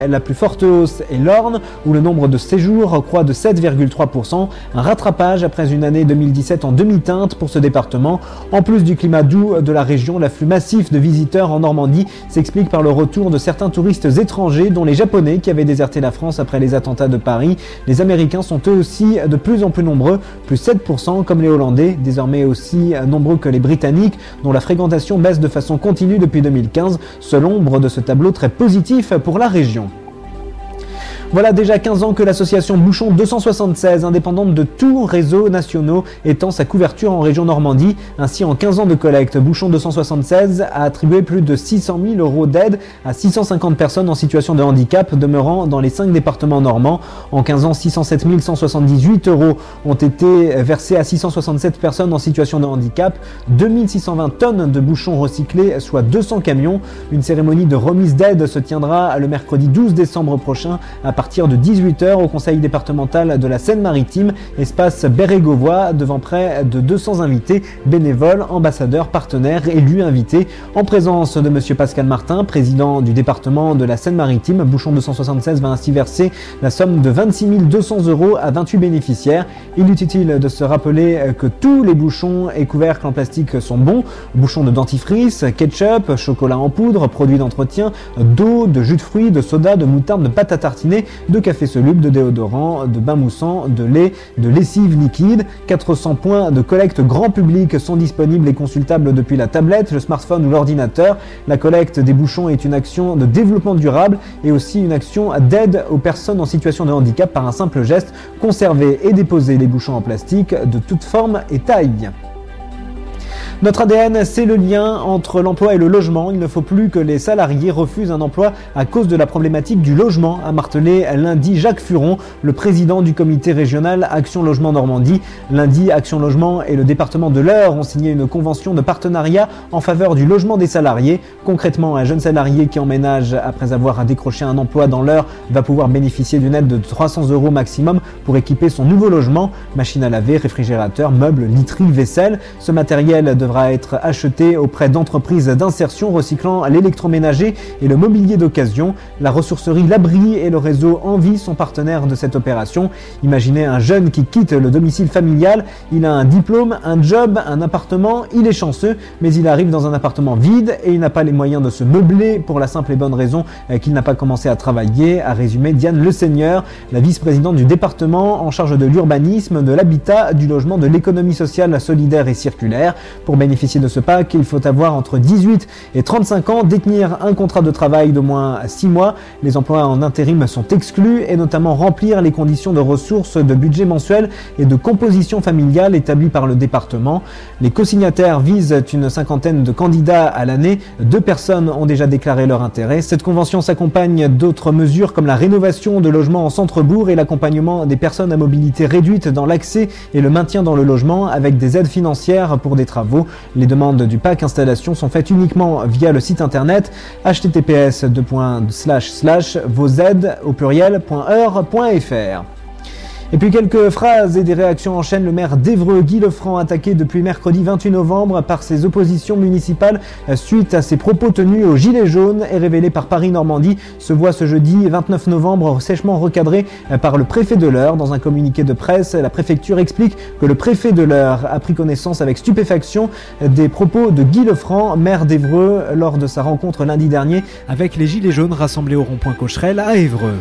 La plus forte hausse est l'Orne, où le nombre de séjours croît de 7,3%, un rattrapage après une année 2017 en demi-teinte pour ce département. En plus du climat doux de la région, l'afflux massif de visiteurs en Normandie s'explique par le retour de certains touristes étrangers, dont les Japonais qui avaient déserté la France après les attentats de Paris. Les Américains sont eux aussi de plus en plus nombreux, plus 7%, comme les Hollandais, désormais aussi nombreux que les Britanniques, dont la fréquentation baisse de façon continue depuis 2015, seule ombre de ce tableau très positif pour la région. Voilà déjà 15 ans que l'association Bouchon 276, indépendante de tous réseaux nationaux, étend sa couverture en région Normandie. Ainsi, en 15 ans de collecte, Bouchon 276 a attribué plus de 600 000 € d'aide à 650 personnes en situation de handicap demeurant dans les 5 départements normands. En 15 ans, 607 178 € ont été versés à 667 personnes en situation de handicap, 2620 tonnes de bouchons recyclés, soit 200 camions. Une cérémonie de remise d'aide se tiendra le mercredi 12 décembre prochain à partir de 18h au conseil départemental de la Seine-Maritime, espace Bérégovois, devant près de 200 invités, bénévoles, ambassadeurs, partenaires, élus invités. En présence de monsieur Pascal Martin, président du département de la Seine-Maritime, Bouchon 276 va ainsi verser la somme de 26 200 € à 28 bénéficiaires. Il est utile de se rappeler que tous les bouchons et couvercles en plastique sont bons. Bouchons de dentifrice, ketchup, chocolat en poudre, produits d'entretien, d'eau, de jus de fruits, de soda, de moutarde, de pâte à tartiner, de café soluble, de déodorant, de bain moussant, de lait, de lessive liquide. 400 points de collecte grand public sont disponibles et consultables depuis la tablette, le smartphone ou l'ordinateur. La collecte des bouchons est une action de développement durable et aussi une action d'aide aux personnes en situation de handicap par un simple geste: conserver et déposer les bouchons en plastique de toute forme et taille. Notre ADN, c'est le lien entre l'emploi et le logement. Il ne faut plus que les salariés refusent un emploi à cause de la problématique du logement, a martelé lundi Jacques Furon, le président du comité régional Action Logement Normandie. Lundi, Action Logement et le département de l'Eure ont signé une convention de partenariat en faveur du logement des salariés. Concrètement, un jeune salarié qui emménage après avoir décroché un emploi dans l'Eure va pouvoir bénéficier d'une aide de 300 € maximum pour équiper son nouveau logement. Machine à laver, réfrigérateur, meubles, literie, vaisselle. Ce matériel devra être acheté auprès d'entreprises d'insertion recyclant l'électroménager et le mobilier d'occasion. La ressourcerie L'Abri et le réseau Envie sont partenaires de cette opération. Imaginez un jeune qui quitte le domicile familial, il a un diplôme, un job, un appartement, il est chanceux, mais il arrive dans un appartement vide et il n'a pas les moyens de se meubler pour la simple et bonne raison qu'il n'a pas commencé à travailler, a résumé Diane Le Seigneur, la vice-présidente du département en charge de l'urbanisme, de l'habitat, du logement, de l'économie sociale, solidaire et circulaire. Pour bénéficier de ce pack, il faut avoir entre 18 et 35 ans, détenir un contrat de travail d'au moins 6 mois. Les emplois en intérim sont exclus et notamment remplir les conditions de ressources, de budget mensuel et de composition familiale établies par le département. Les co-signataires visent une cinquantaine de candidats à l'année. 2 personnes ont déjà déclaré leur intérêt. Cette convention s'accompagne d'autres mesures comme la rénovation de logements en centre-bourg et l'accompagnement des personnes à mobilité réduite dans l'accès et le maintien dans le logement avec des aides financières pour des travaux. Les demandes du pack installation sont faites uniquement via le site internet https://vosaides.eure.fr. Et puis quelques phrases et des réactions en chaîne. Le maire d'Évreux, Guy Lefranc, attaqué depuis mercredi 28 novembre par ses oppositions municipales suite à ses propos tenus aux Gilets jaunes et révélés par Paris-Normandie, se voit ce jeudi 29 novembre sèchement recadré par le préfet de l'Eure. Dans un communiqué de presse, la préfecture explique que le préfet de l'Eure a pris connaissance avec stupéfaction des propos de Guy Lefranc, maire d'Évreux, lors de sa rencontre lundi dernier avec les Gilets jaunes rassemblés au rond-point Cocherel à Évreux.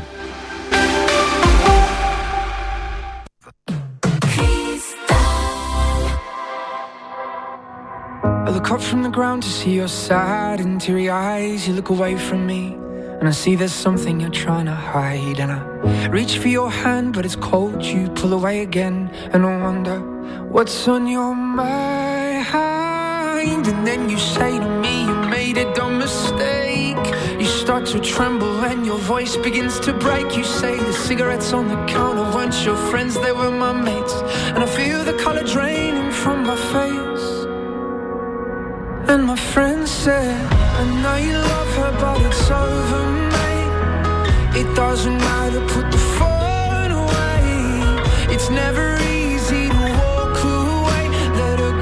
I look up from the ground to see your sad and teary eyes. You look away from me and I see there's something you're trying to hide. And I reach for your hand but it's cold. You pull away again and I wonder what's on your mind. And then you say to me you made a dumb mistake. You start to tremble and your voice begins to break. You say the cigarettes on the counter weren't your friends, they were my mates. And I feel the color draining from my face. And my friend said, I know you love her but it's over, mate. It doesn't matter, put the phone away. It's never easy to walk away. Let her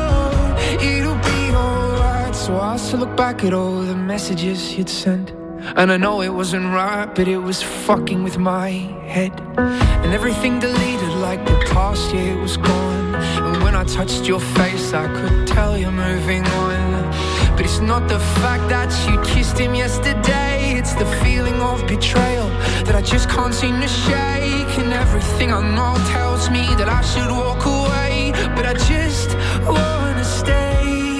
go, it'll be alright. So I still look back at all the messages you'd sent. And I know it wasn't right, but it was fucking with my head. And everything deleted like the past year was gone. And when I touched your face, I could tell you're moving on. But it's not the fact that you kissed him yesterday, it's the feeling of betrayal that I just can't seem to shake. And everything I know tells me that I should walk away, but I just wanna stay.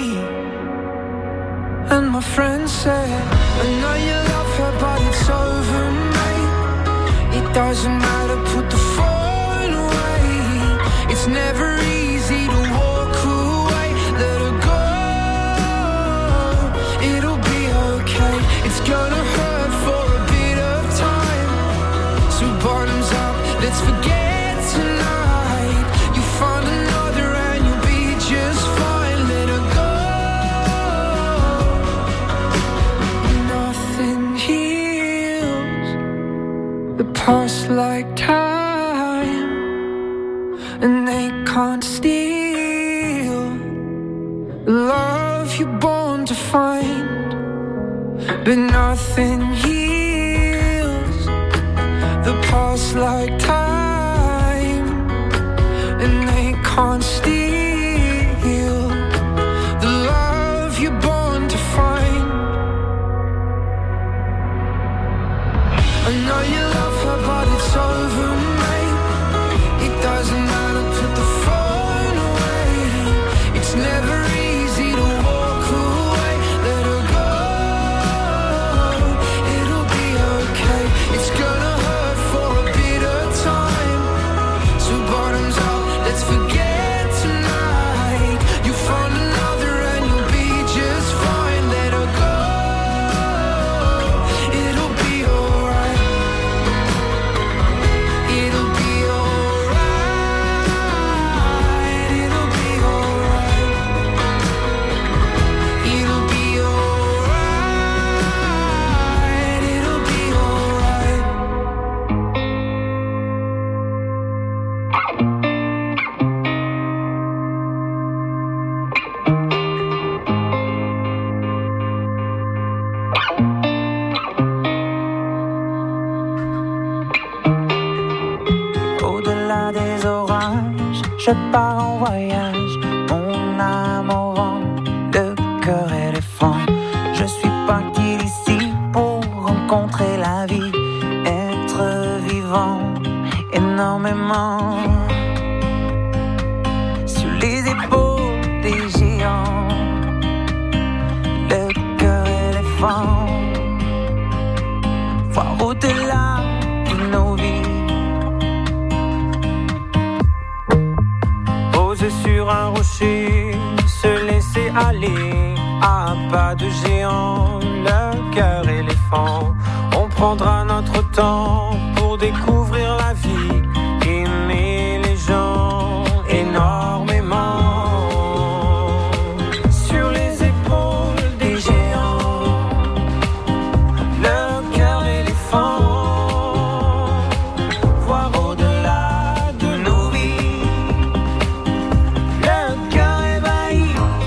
And my friend said, I know you love her, but it's over, mate. It doesn't matter, put the phone away. It's never easy to walk away. Let her go, it'll be okay. It's gonna hurt for a bit of time. So bottoms up, let's forget tonight. You find another and you'll be just fine. Let her go. Past like time, and they can't steal the love you're born to find. But nothing heals the past like time, and they can't steal the love you're born to find. I know you love her, but it's over, mate. It doesn't matter, put the phone away. It's never easy to walk away. Let her go, it'll be okay. It's gonna hurt for a bit of time. So bottoms up, let's forget tonight. You find another and you'll be just fine. Let her go, it'll be alright. It'll be alright. It'll be alright. It'll be alright. It'll be alright. Au-delà des orages, je pars en voyage. Mon âme au vent, le cœur éléphant. Je suis parti d'ici pour rencontrer la vie, être vivant énormément. Sur les épaules des géants, le cœur éléphant. Voir au-delà de nos vies. Poser sur un rocher, se laisser aller à pas de géant, le cœur éléphant. On prendra notre temps pour découvrir la vie, aimer les gens énormément. Sur les épaules des géants, le cœur éléphant. Voir au-delà de nos vies. Le cœur ébahi,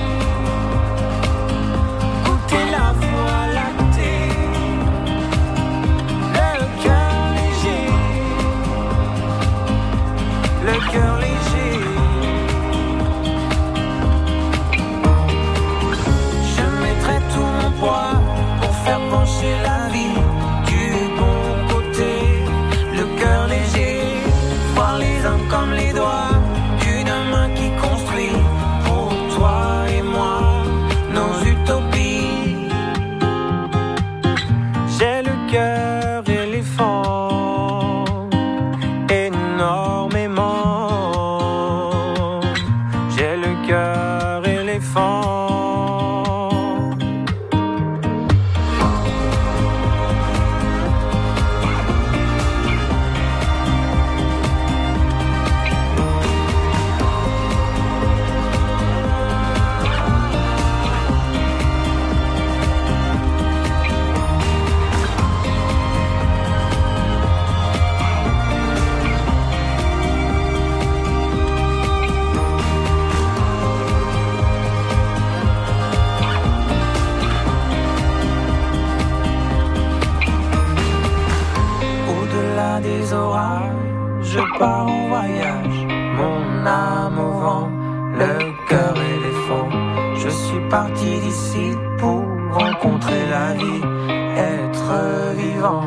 goûter la voie lactée. Le cœur léger, les orages, je pars en voyage, mon âme au vent, le cœur éléphant. Je suis parti d'ici pour rencontrer la vie, être vivant.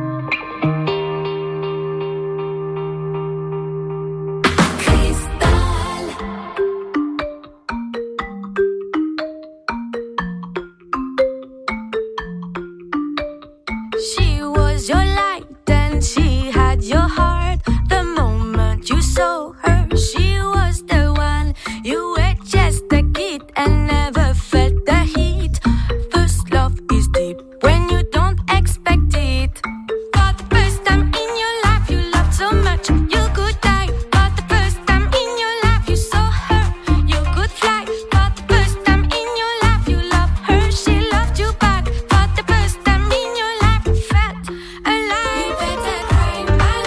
She was your light and she had your heart. The moment you saw her, she was the one. You were just a kid and never felt the heat. First love is deep when you don't expect it. For the first time in your life you loved so much you could die. For the first time in your life you saw her, you could fly. For the first time in your life you loved her, she loved you back. For the first time in your life you felt alive. You better cry, man,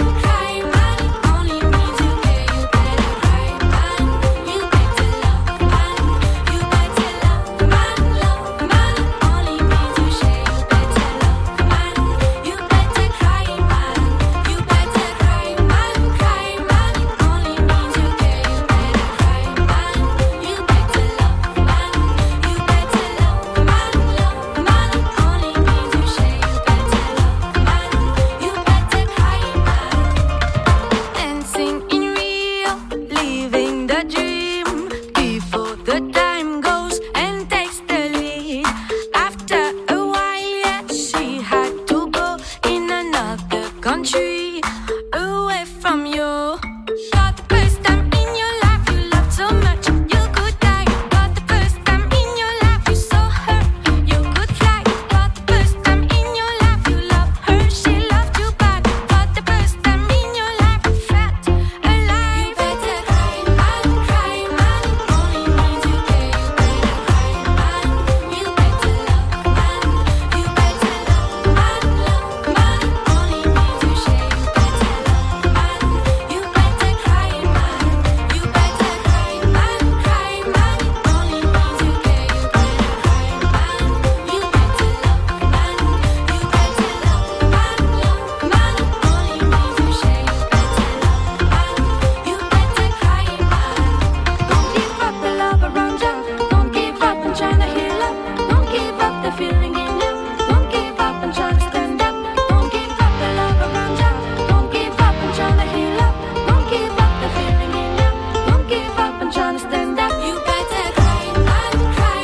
only means you care. You better cry, man, you better love, man, you better love, man, only means you share. You better love, man, you better cry, man, you better cry, man, only means you care. You better cry, man, you better love, man, you better love, man, only means you share. You better love, man, you better cry, man. Dancing in Rio, living the dream before the time goes and takes the lead. After a while, yeah, she had to go in another country away from you. For the first time in your life, you loved so much you could die. For the first time in your life, you saw her, you could fly. For the first time in your life, you loved her, she loved you back. For the first time in your life, you felt alive. You better cry, man, only means you care. You better cry, man, you better love, man, you better love, man, only means you share. You better love, man, you better cry, man, you better cry, man, only means you care. You better cry, man, you better love, man, you better love, man, only means you share. You better love, man, you better cry, man. Don't give up the love around you. Don't give up and trying to heal up. Don't give up the feeling in you. Don't give up and trying to stand up. Don't give up the love around you. Don't give up and trying to heal up. Don't give up the feeling in you. Don't give up and trying to stand up. You better cry, man,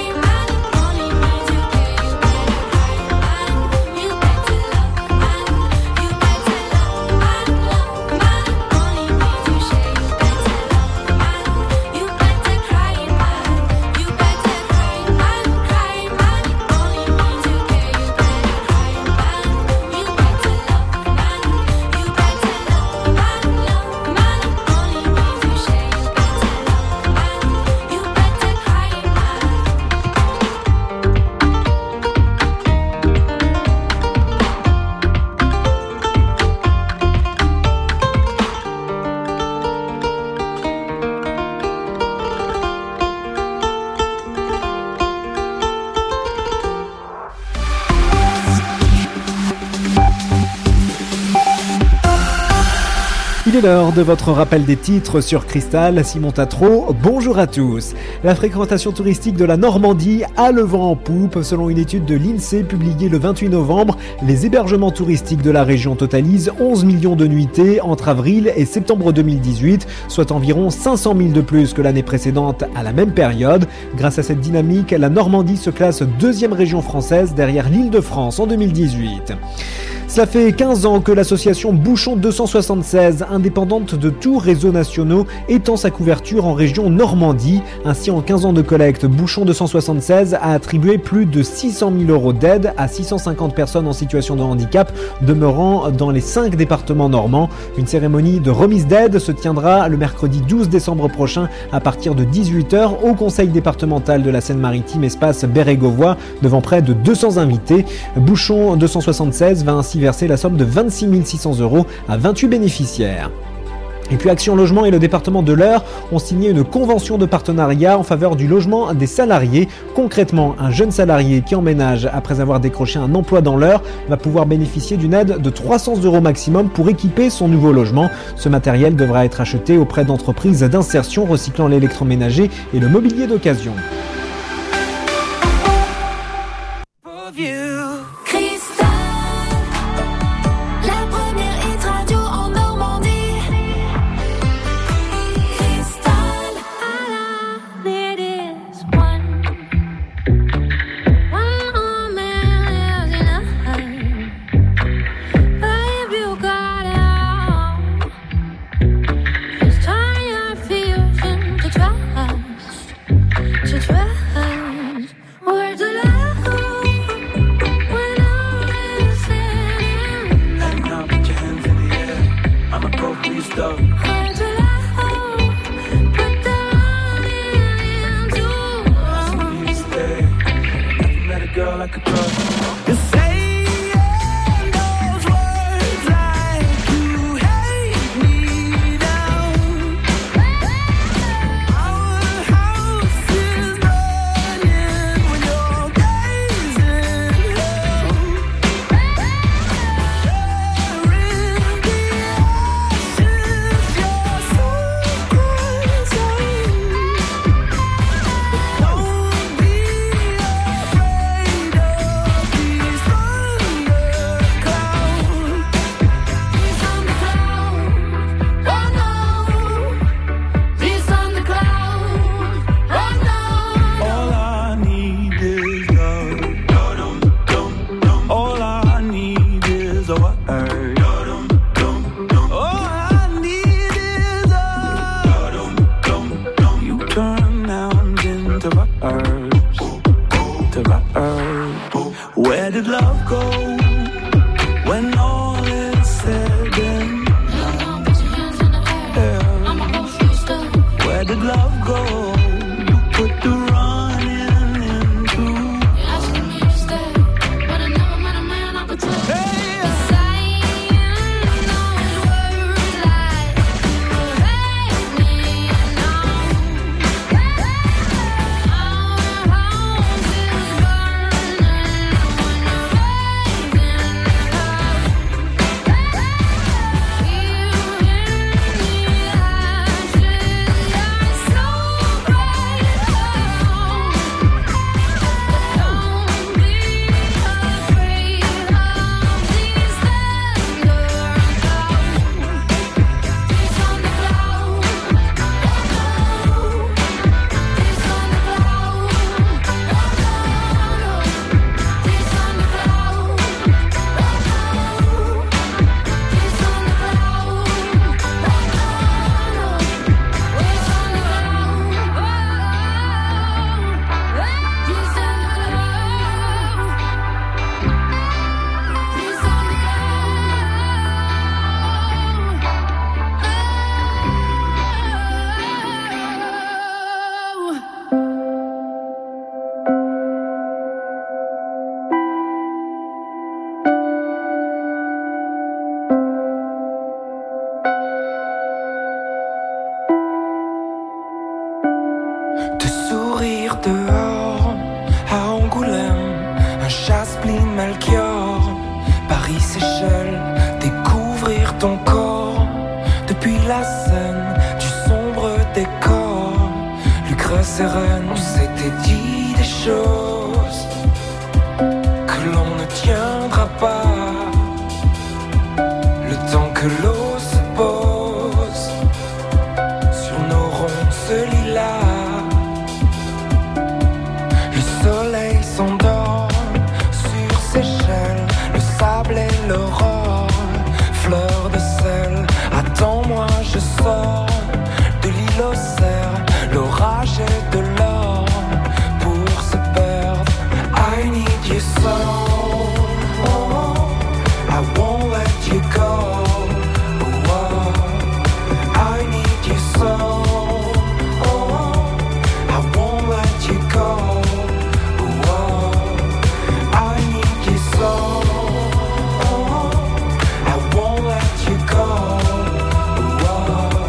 only means you care. You better cry, man, you better love, man, you better love, man, only means you share. You better love, man, you better cry, man, you better cry, man, only means you care. You better cry, man, you better love, man, you better love, man, only means you share. You better love, man, you better cry, man. Il est l'heure de votre rappel des titres sur Cristal. Simon Tatro, bonjour à tous. La fréquentation touristique de la Normandie a le vent en poupe. Selon une étude de l'INSEE publiée le 28 novembre, les hébergements touristiques de la région totalisent 11 millions de nuitées entre avril et septembre 2018, soit environ 500 000 de plus que l'année précédente à la même période. Grâce à cette dynamique, la Normandie se classe deuxième région française derrière l'Île-de-France en 2018. Cela fait 15 ans que l'association Bouchon 276, indépendante de tous réseaux nationaux, étend sa couverture en région Normandie. Ainsi, en 15 ans de collecte, Bouchon 276 a attribué plus de 600 000 euros d'aide à 650 personnes en situation de handicap demeurant dans les 5 départements normands. Une cérémonie de remise d'aide se tiendra le mercredi 12 décembre prochain à partir de 18h au conseil départemental de la Seine-Maritime, espace Bérégovois, devant près de 200 invités. Bouchon 276 va ainsi verser la somme de 26 600 euros à 28 bénéficiaires. Et puis Action Logement et le département de l'Eure ont signé une convention de partenariat en faveur du logement des salariés. Concrètement, un jeune salarié qui emménage après avoir décroché un emploi dans l'Eure va pouvoir bénéficier d'une aide de 300 € maximum pour équiper son nouveau logement. Ce matériel devra être acheté auprès d'entreprises d'insertion recyclant l'électroménager et le mobilier d'occasion. Where did love go when all is said and done? Yeah. Where did love go? You put the running into. Asking me to stay, but I never met a man I could trust. Hey, saying those words like you hate me now. Our house is burning when you're raising love. You in the ashes, you're so bright. Don't be afraid of these thunder and clouds. Peace on the clouds. Peace on the clouds. Peace on the clouds. Peace on the de sourire dehors à Angoulême, un Chasse-Pline Melchior, Paris Seychelles, découvrir ton corps depuis la scène du sombre décor. Lucre sereine, on s'était dit des choses que l'on ne tiendra pas. Le temps que l'eau se pose sur nos ronces lilas. Le soleil s'endort sur Seychelles, le sable et l'aurore, fleur de sel. Attends-moi, je sors de l'île aux cerfs, l'orage et de l'or pour se perdre. I need you so, I won't let you go. I need you so, I won't let you go. I need you so, I won't let you go.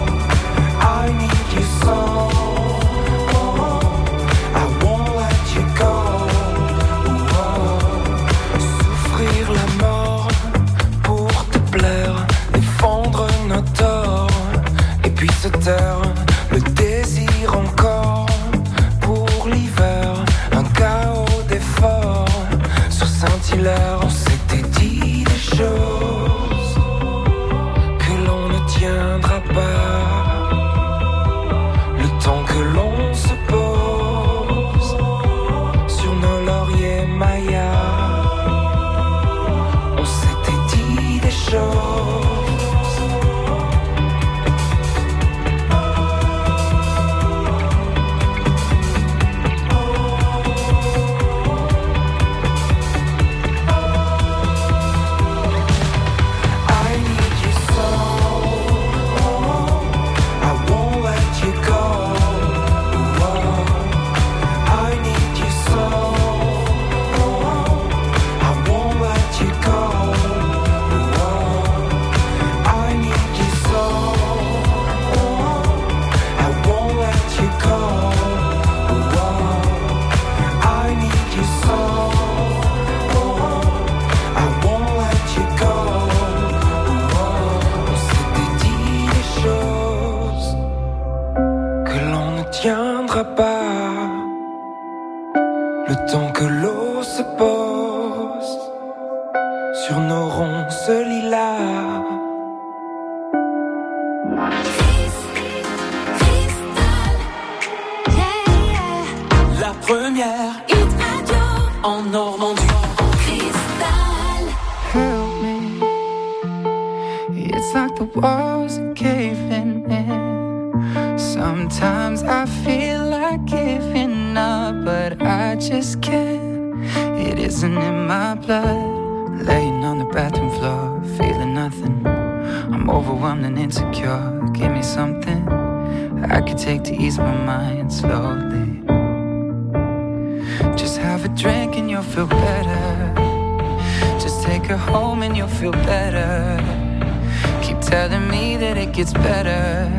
It's better.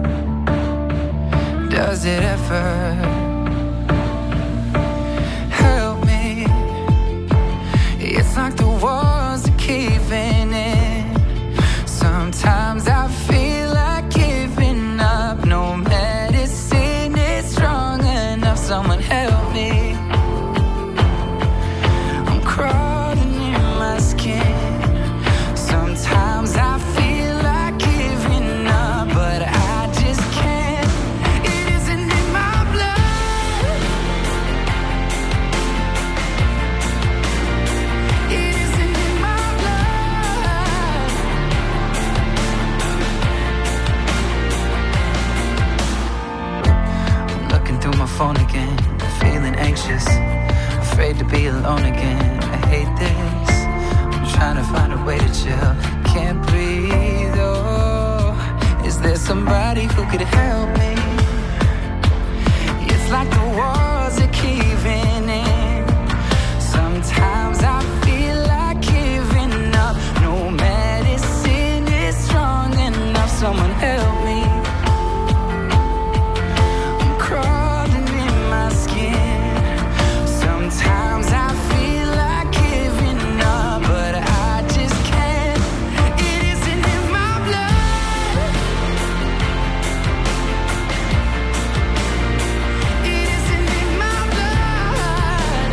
Does it ever? Help me. It's like the walls are caving in. Sometimes I feel like giving up. No medicine is strong enough. Someone help me. I'm crawling in my skin. Sometimes I feel phone again, feeling anxious, afraid to be alone again. I hate this. I'm trying to find a way to chill. Can't breathe. Oh, is there somebody who could help me? It's like the walls are caving in. Sometimes I feel like giving up. No medicine is strong enough. Someone help me. Sometimes I feel like giving up, but I just can't. It isn't in my blood. It isn't in my blood.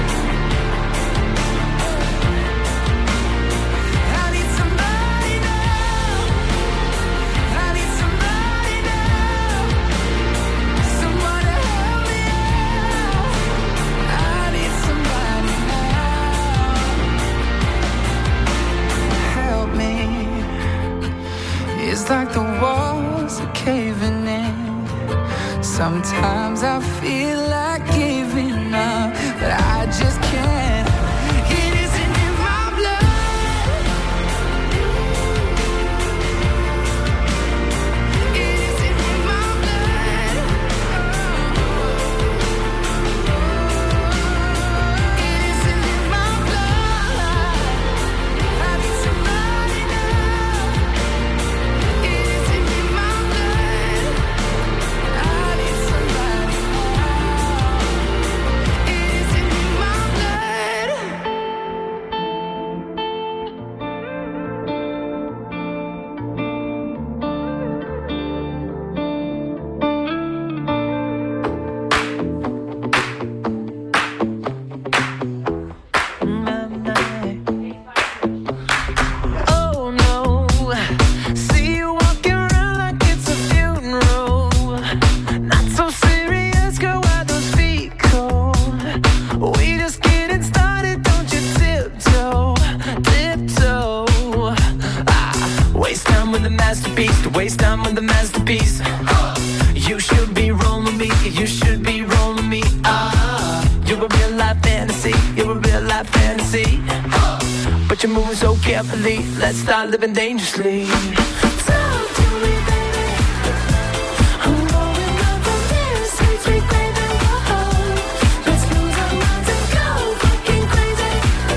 I need somebody now. I need somebody now. Someone to help me out. I need somebody now. Help me. It's like the walls are caving in. Sometimes I feel like giving up, but I just can't. It isn't in my blood. It isn't in my blood. It isn't in my blood. I need somebody now. It isn't in my blood. I need somebody now. masterpiece, to waste time with the masterpiece. You should be rolling with me, you should be rolling with me. You're a real life fantasy, you're a real life fantasy. But you're moving so carefully, let's start living dangerously. Talk to me, baby. I'm going up from this, sweet, sweet baby. Whoa. Let's lose our minds and go fucking crazy.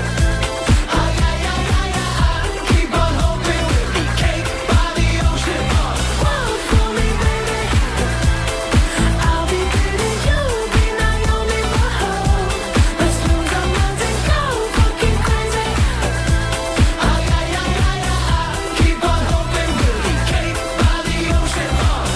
Keep on hoping we'll be cake by the ocean. Walk for me, baby. I'll be pretty, you'll be Naomi. Whoa. Let's lose our minds and go fucking crazy. Keep on hoping we'll be cake by the ocean.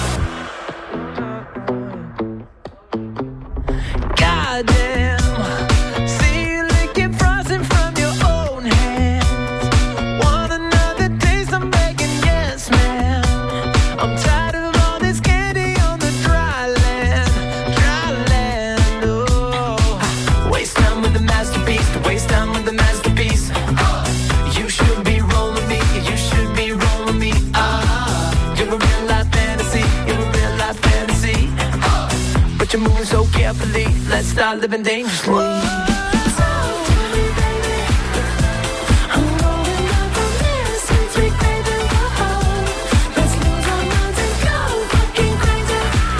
Goddamn, see you licking frosting from your own hands. Want another taste? I'm begging, yes, man. I'm tired of all this candy on the dry land, dry land. Oh, waste time with the masterpiece, to waste time with the masterpiece. You should be rolling me, you should be rolling me. You're a real life fantasy, you're a real life fantasy. But you're moving so carefully, let's start living dangerously. Talk to me, baby. I'm going up from this, sweet, sweet baby. Whoa. Let's lose our minds and go fucking crazy.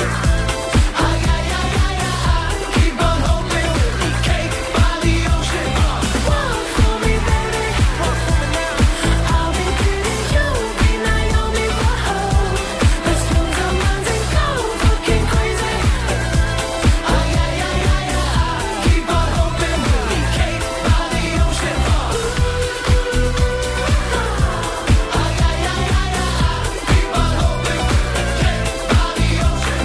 Keep on hoping we'll be cake by the ocean. Walk for me, baby. I'll be pretty, you'll be Naomi. Whoa. Let's lose our minds and go fucking crazy. Keep on hoping we'll be cake by the ocean. Keep on hoping we'll be cake by the ocean.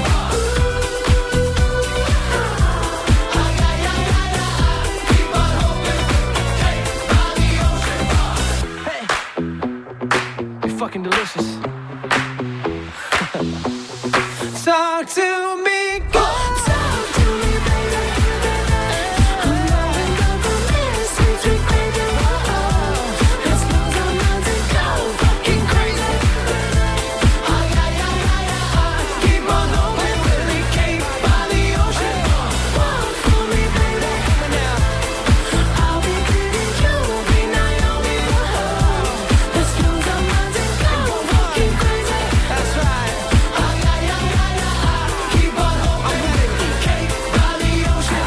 Keep on hoping we'll be cake by the ocean. Hey, you're fucking delicious. Talk to me, go. Talk to me, baby. I'm going up from this, sweet, sweet baby. Whoa. Let's lose our minds and go fucking crazy. Keep on hoping we'll be cake by the ocean. Walk for me, baby. I'll be pretty, you'll be Naomi. Whoa. Let's lose our minds and go fucking crazy. That's right. Keep on hoping we'll be cake by the ocean.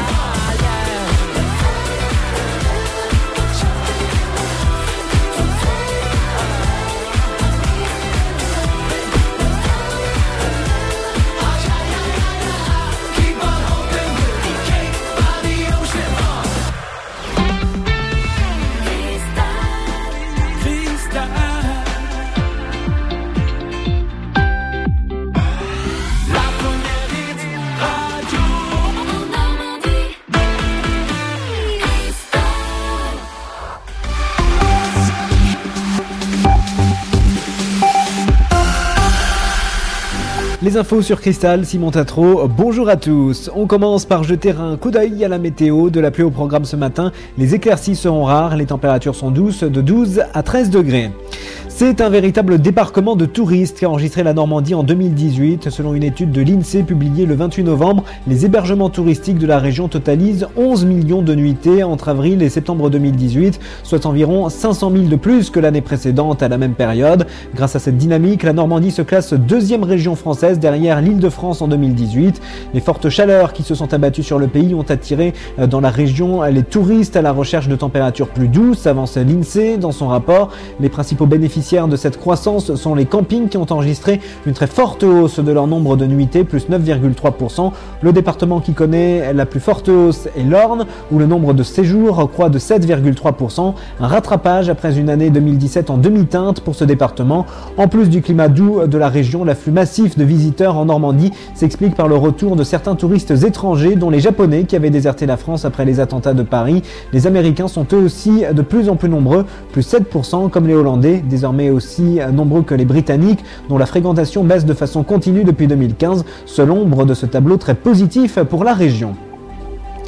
Keep on hoping we'll be cake by the ocean. Freestyle. La première hit radio. Les infos sur Cristal, Simon Tatro, bonjour à tous. On commence par jeter un coup d'œil à la météo. De la pluie au programme ce matin, les éclaircies seront rares, les températures sont douces de 12 à 13 degrés. C'est un véritable débarquement de touristes qu'a enregistré la Normandie en 2018. Selon une étude de l'INSEE publiée le 28 novembre, les hébergements touristiques de la région totalisent 11 millions de nuitées entre avril et septembre 2018, soit environ 500 000 de plus que l'année précédente à la même période. Grâce à cette dynamique, la Normandie se classe deuxième région française derrière l'Île-de-France en 2018. Les fortes chaleurs qui se sont abattues sur le pays ont attiré dans la région les touristes à la recherche de températures plus douces, avance l'INSEE dans son rapport. Les principaux bénéficiaires de cette croissance sont les campings qui ont enregistré une très forte hausse de leur nombre de nuitées, plus 9,3%. Le département qui connaît la plus forte hausse est l'Orne, où le nombre de séjours croît de 7,3%. Un rattrapage après une année 2017 en demi-teinte pour ce département. En plus du climat doux de la région, l'afflux massif de visiteurs en Normandie s'explique par le retour de certains touristes étrangers, dont les Japonais qui avaient déserté la France après les attentats de Paris. Les Américains sont eux aussi de plus en plus nombreux, plus 7%, comme les Hollandais, désormais aussi nombreux que les Britanniques, dont la fréquentation baisse de façon continue depuis 2015, seul ombre de ce tableau très positif pour la région.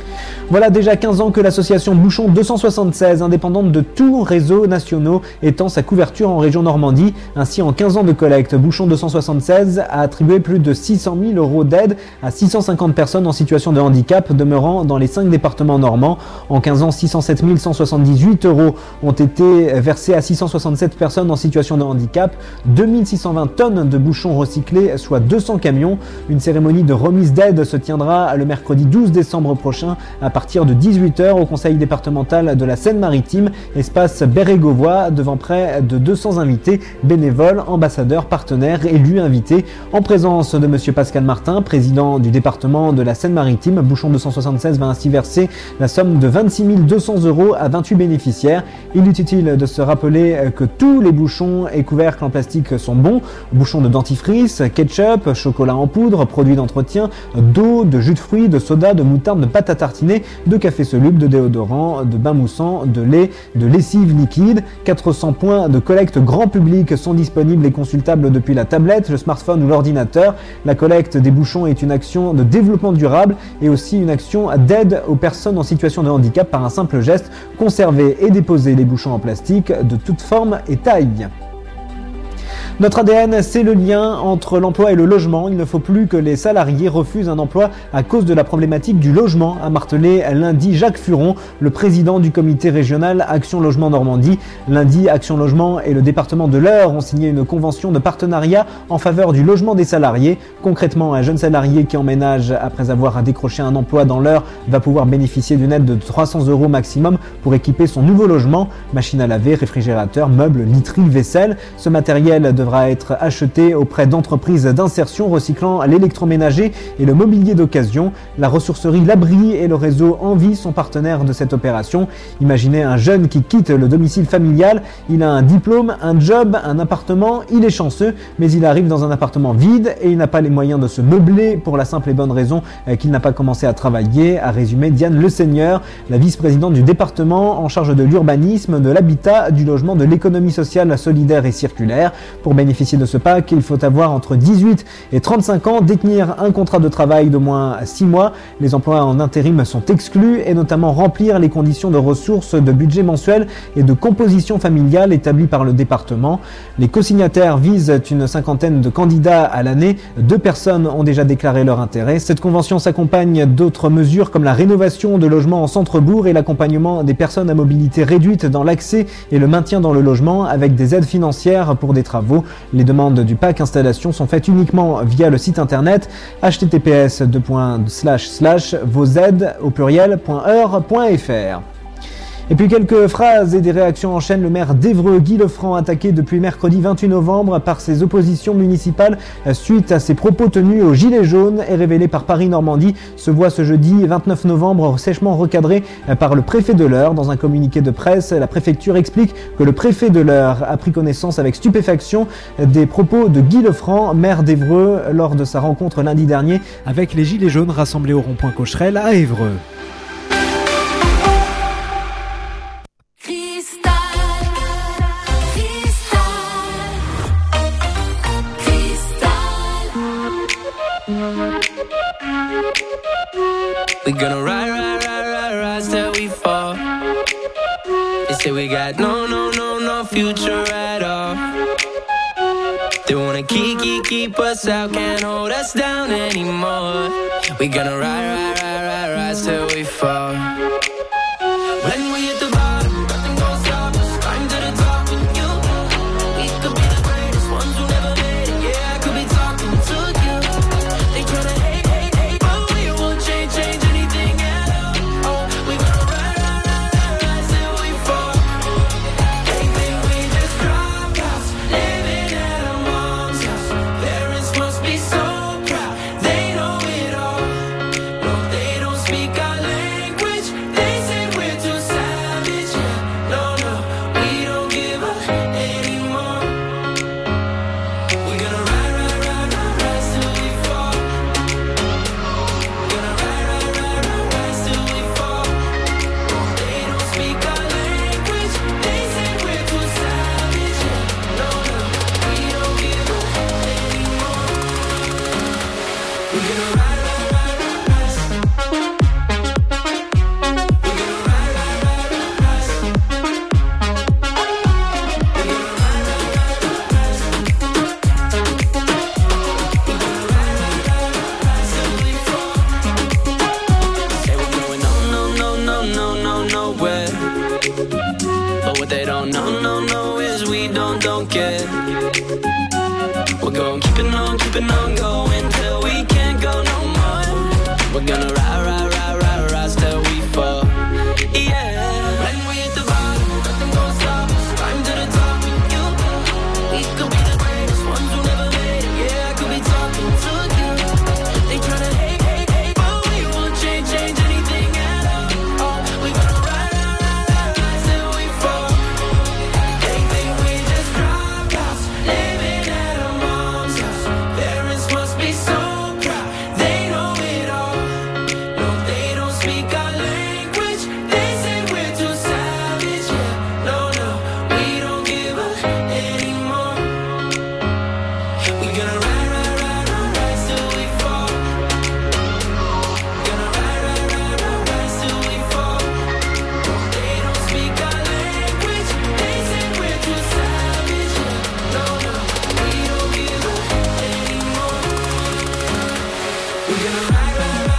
Voilà déjà 15 ans que l'association Bouchon 276, indépendante de tous réseaux nationaux, étend sa couverture en région Normandie. Ainsi, en 15 ans de collecte, Bouchon 276 a attribué plus de 600 000 € d'aide à 650 personnes en situation de handicap demeurant dans les 5 départements normands. En 15 ans, 607 178 € ont été versés à 667 personnes en situation de handicap, 2620 tonnes de bouchons recyclés, soit 200 camions. Une cérémonie de remise d'aide se tiendra le mercredi 12 décembre prochain à partir de 18h au conseil départemental de la Seine-Maritime, espace Bérégovois, devant près de 200 invités, bénévoles, ambassadeurs, partenaires, élus invités. En présence de monsieur Pascal Martin, président du département de la Seine-Maritime, Bouchon 276 va ainsi verser la somme de 26 200 € à 28 bénéficiaires. Il est utile de se rappeler que tous les bouchons et couvercles en plastique sont bons. Bouchons de dentifrice, ketchup, chocolat en poudre, produits d'entretien, d'eau, de jus de fruits, de soda, de moutarde, de pâte à tartiner, de café soluble, de déodorant, de bain moussant, de lait, de lessive liquide. 400 points de collecte grand public sont disponibles et consultables depuis la tablette, le smartphone ou l'ordinateur. La collecte des bouchons est une action de développement durable et aussi une action d'aide aux personnes en situation de handicap par un simple geste: conserver et déposer les bouchons en plastique de toute forme et taille. Notre ADN, c'est le lien entre l'emploi et le logement. Il ne faut plus que les salariés refusent un emploi à cause de la problématique du logement, a martelé lundi Jacques Furon, le président du comité régional Action Logement Normandie. Lundi, Action Logement et le département de l'Eure ont signé une convention de partenariat en faveur du logement des salariés. Concrètement, un jeune salarié qui emménage après avoir décroché un emploi dans l'Eure va pouvoir bénéficier d'une aide de 300 € maximum pour équiper son nouveau logement. Machine à laver, réfrigérateur, meubles, literie, vaisselle. Ce matériel devra être acheté auprès d'entreprises d'insertion recyclant l'électroménager et le mobilier d'occasion. La ressourcerie L'Abri et le réseau Envie sont partenaires de cette opération. Imaginez un jeune qui quitte le domicile familial, il a un diplôme, un job, un appartement, il est chanceux, mais il arrive dans un appartement vide et il n'a pas les moyens de se meubler pour la simple et bonne raison qu'il n'a pas commencé à travailler, a résumé Diane Le Seigneur, la vice-présidente du département en charge de l'urbanisme, de l'habitat, du logement, de l'économie sociale, solidaire et circulaire. Pour bénéficier de ce pack, il faut avoir entre 18 et 35 ans, détenir un contrat de travail d'au moins 6 mois. Les emplois en intérim sont exclus et notamment remplir les conditions de ressources, de budget mensuel et de composition familiale établies par le département. Les co-signataires visent une cinquantaine de candidats à l'année. 2 personnes ont déjà déclaré leur intérêt. Cette convention s'accompagne d'autres mesures comme la rénovation de logements en centre-bourg et l'accompagnement des personnes à mobilité réduite dans l'accès et le maintien dans le logement avec des aides financières pour des travaux. Les demandes du pack installation sont faites uniquement via le site internet https://vosaides.eure.fr. Et puis quelques phrases et des réactions en chaîne. Le maire d'Évreux, Guy Lefranc, attaqué depuis mercredi 28 novembre par ses oppositions municipales suite à ses propos tenus aux Gilets jaunes et révélés par Paris Normandie, se voit ce jeudi 29 novembre sèchement recadré par le préfet de l'Eure. Dans un communiqué de presse, la préfecture explique que le préfet de l'Eure a pris connaissance avec stupéfaction des propos de Guy Lefranc, maire d'Évreux, lors de sa rencontre lundi dernier avec les Gilets jaunes rassemblés au rond-point Cocherel à Évreux. We gonna ride till we fall. They say we got no future at all. They wanna keep us out, can't hold us down anymore. We gonna ride till we fall. When we hit the bottom, nothing gon' stop us. Climb to the top with you. We could be the greatest ones who never made it. Yeah, I could be talking to you. They tryna hate, but we won't change anything at all. Oh, we gonna ride till we fall. They think we just drop out, living at our mom's house. Parents must be so proud, they know it all. No, We're gonna keep it on going till we can't go no more. We're gonna ride till we fall. Yeah. When we hit the bottom, nothing gonna stop us. Climb to the top, you know. We could be the greatest ones who never made it. Yeah, I could be talking to you. They tryna hate, but we won't change anything at all. We gonna ride till we fall. They think we just dropped out, living at our mom's house. Parents must be so proud, they know it all. No, they don't speak our language. They say we're too savage. Yeah, no, we don't give up anymore. We gonna ride till we fall. Gonna ride till we fall. They don't speak our language. They say we're too savage. Yeah, no, we don't give up anymore. We gonna ride.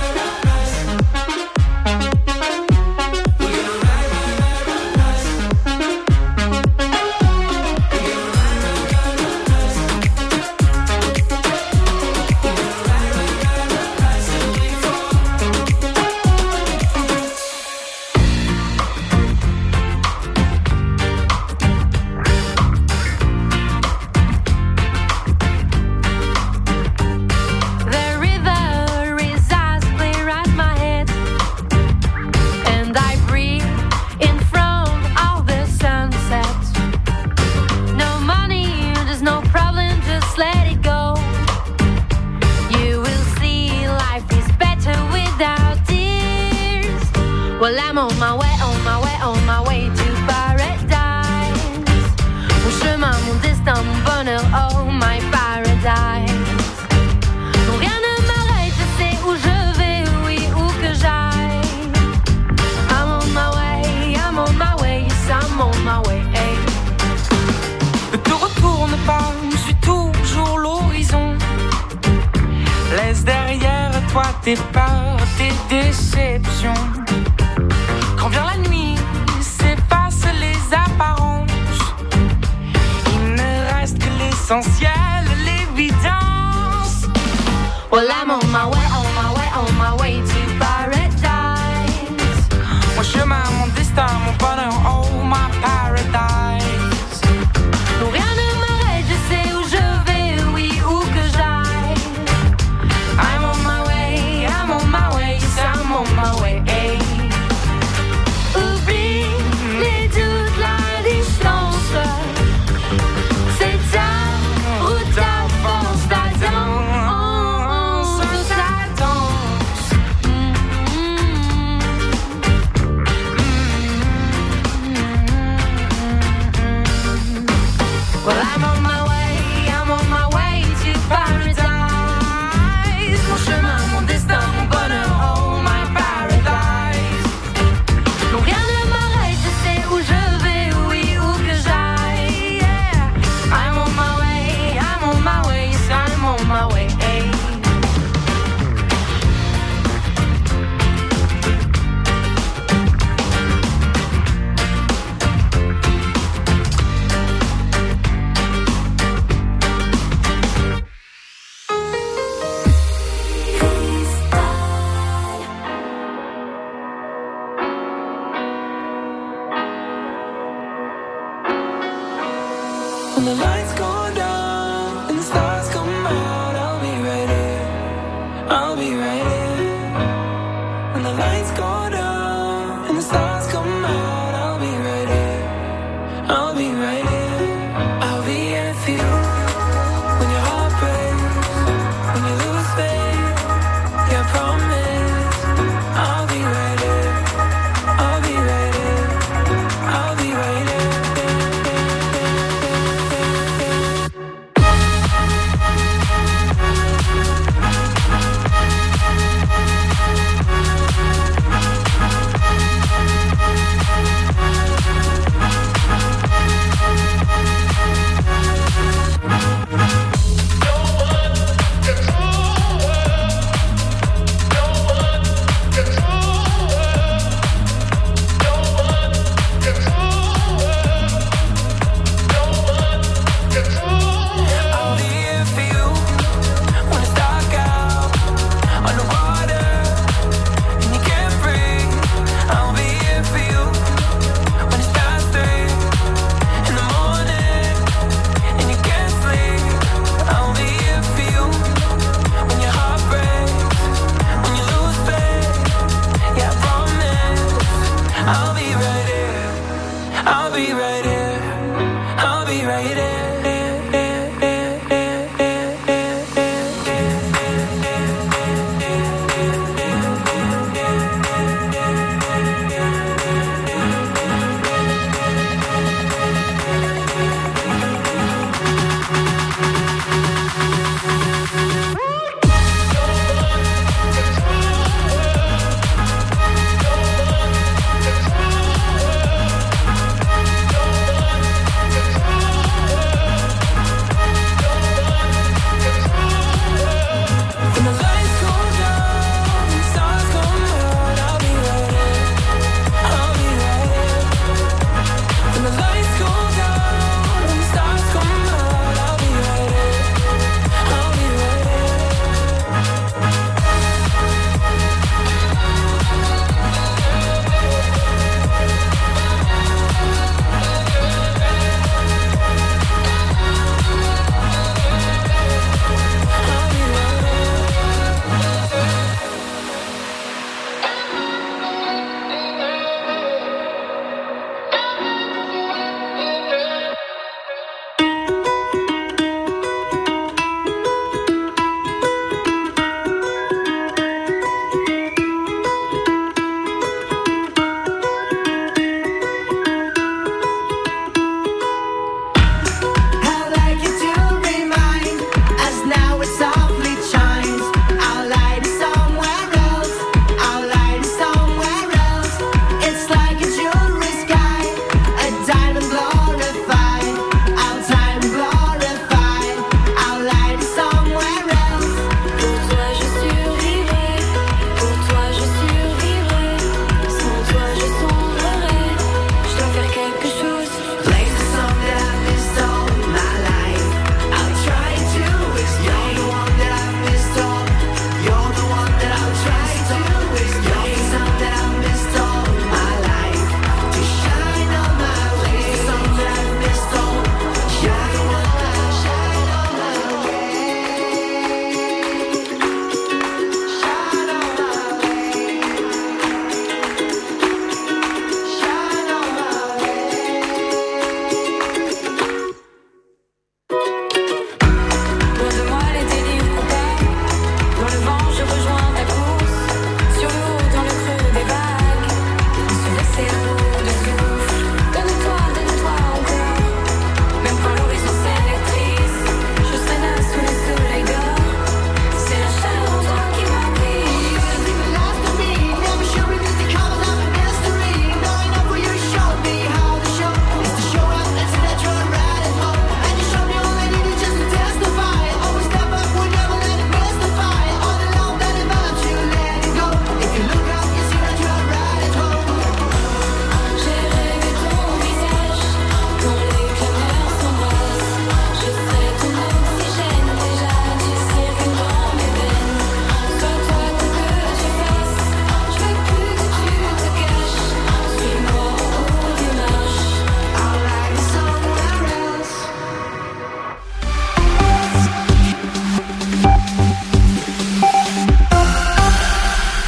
The river is as clear as my head, and I breathe in front of the sunset. No money, there's no problem, just let it go. You will see life is better without tears. Well, I'm on my way to paradise. Mon chemin, mon destin, mon bonheur, oh my paradise. Non, rien ne m'arrête, je sais où je vais, oui, où que j'aille. I'm on my way, yes, I'm on my way. Hey. Ne te retourne pas, je suis toujours l'horizon. Laisse derrière toi tes peurs, tes déceptions. Quand vient la nuit, s'effacent les apparences. Il ne reste que l'essentiel, l'évidence. Well, I'm on my way to paradise. Mon chemin, mon destin, mon bonheur, oh my paradise. Non, rien ne m'arrête, je sais où je vais, oui, où que j'aille. I'm on my way, yes, I'm on my way. Hey. Oublie toute la distance. C'est ta route, avance, t'attends.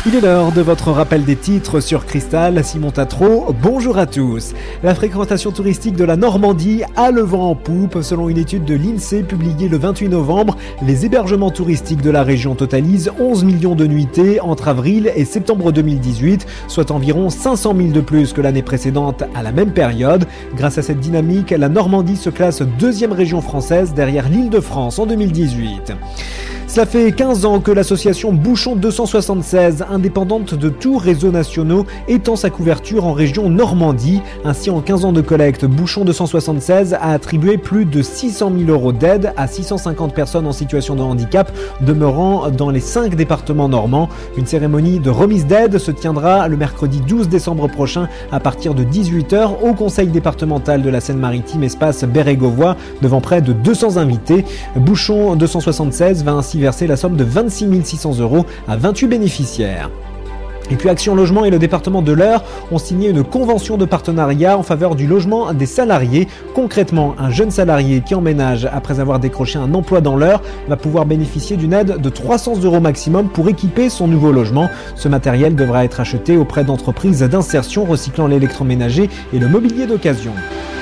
Il est l'heure de votre rappel des titres sur Cristal. Simon Tatro, bonjour à tous. La fréquentation touristique de la Normandie a le vent en poupe. Selon une étude de l'INSEE publiée le 28 novembre, les hébergements touristiques de la région totalisent 11 millions de nuitées entre avril et septembre 2018, soit environ 500 000 de plus que l'année précédente à la même période. Grâce à cette dynamique, la Normandie se classe deuxième région française derrière l'Île-de-France en 2018. Cela fait 15 ans que l'association Bouchon 276, indépendante de tous réseaux nationaux, étend sa couverture en région Normandie. Ainsi, en 15 ans de collecte, Bouchon 276 a attribué plus de 600 000 euros d'aide à 650 personnes en situation de handicap demeurant dans les 5 départements normands. Une cérémonie de remise d'aide se tiendra le mercredi 12 décembre prochain à partir de 18h au conseil départemental de la Seine-Maritime, espace Bérégovois, devant près de 200 invités. Bouchon 276 va ainsi verser la somme de 26 600 euros à 28 bénéficiaires. Et puis Action Logement et le département de l'Eure ont signé une convention de partenariat en faveur du logement des salariés. Concrètement, un jeune salarié qui emménage après avoir décroché un emploi dans l'Eure va pouvoir bénéficier d'une aide de 300 euros maximum pour équiper son nouveau logement. Ce matériel devra être acheté auprès d'entreprises d'insertion recyclant l'électroménager et le mobilier d'occasion.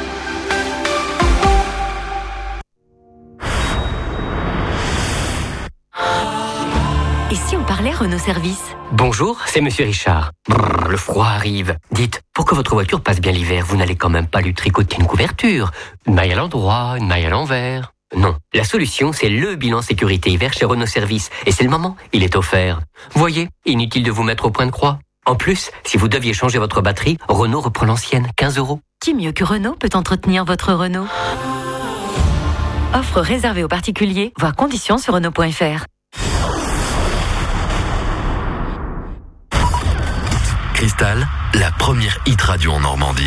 Et si on parlait Renault Service ? Bonjour, c'est Monsieur Richard. Brrr, le froid arrive. Dites, pour que votre voiture passe bien l'hiver, vous n'allez quand même pas lui tricoter une couverture. Une maille à l'endroit, une maille à l'envers. Non, la solution, c'est le bilan sécurité hiver chez Renault Service. Et c'est le moment, il est offert. Voyez, inutile de vous mettre au point de croix. En plus, si vous deviez changer votre batterie, Renault reprend l'ancienne, 15 euros. Qui mieux que Renault peut entretenir votre Renault ? Offre réservée aux particuliers, voir conditions sur Renault.fr. Cristal, la première hit radio en Normandie.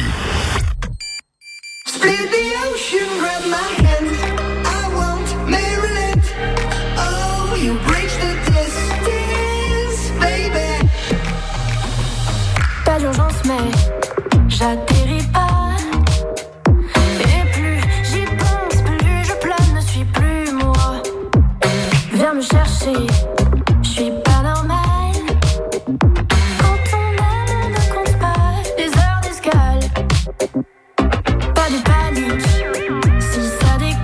Split the ocean, grab my hand. I won't mirror it. Oh, you bridge the distance, baby. Pas d'urgence, mais j'atterris pas. Et plus j'y pense, plus je plane, ne suis plus moi. Viens me chercher, je suis pas normal. Pas de panique, si ça déconne.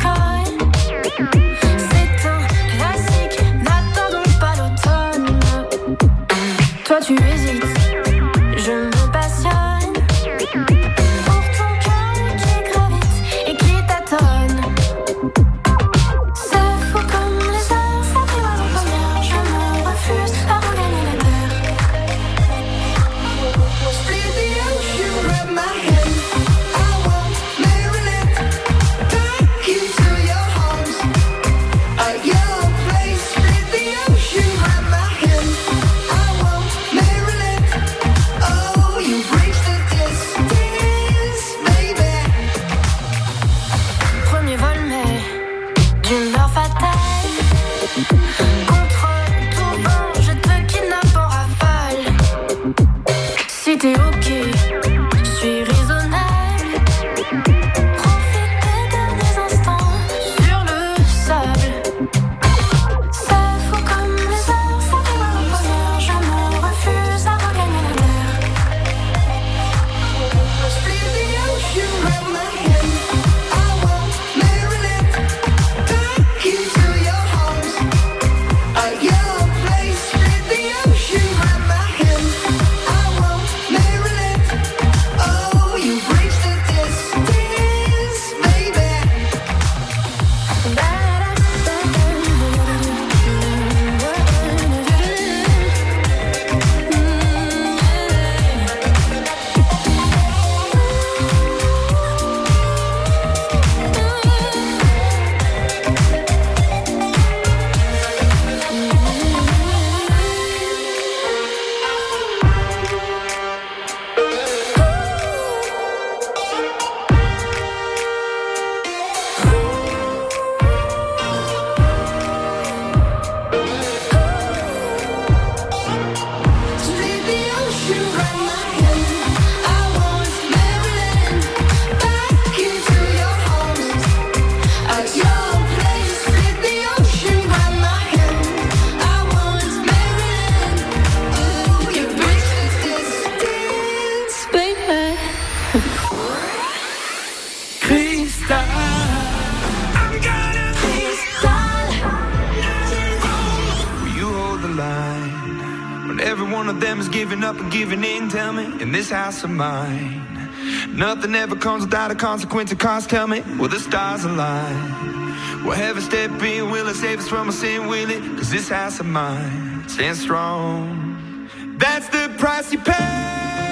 of them is giving up and giving in. Tell me, in this house of mine, nothing ever comes without a consequence of cost. Tell me, will the stars align? Will heaven step in? Will it save us from our sin? Will it? Cause this house of mine stands strong. That's the price you pay.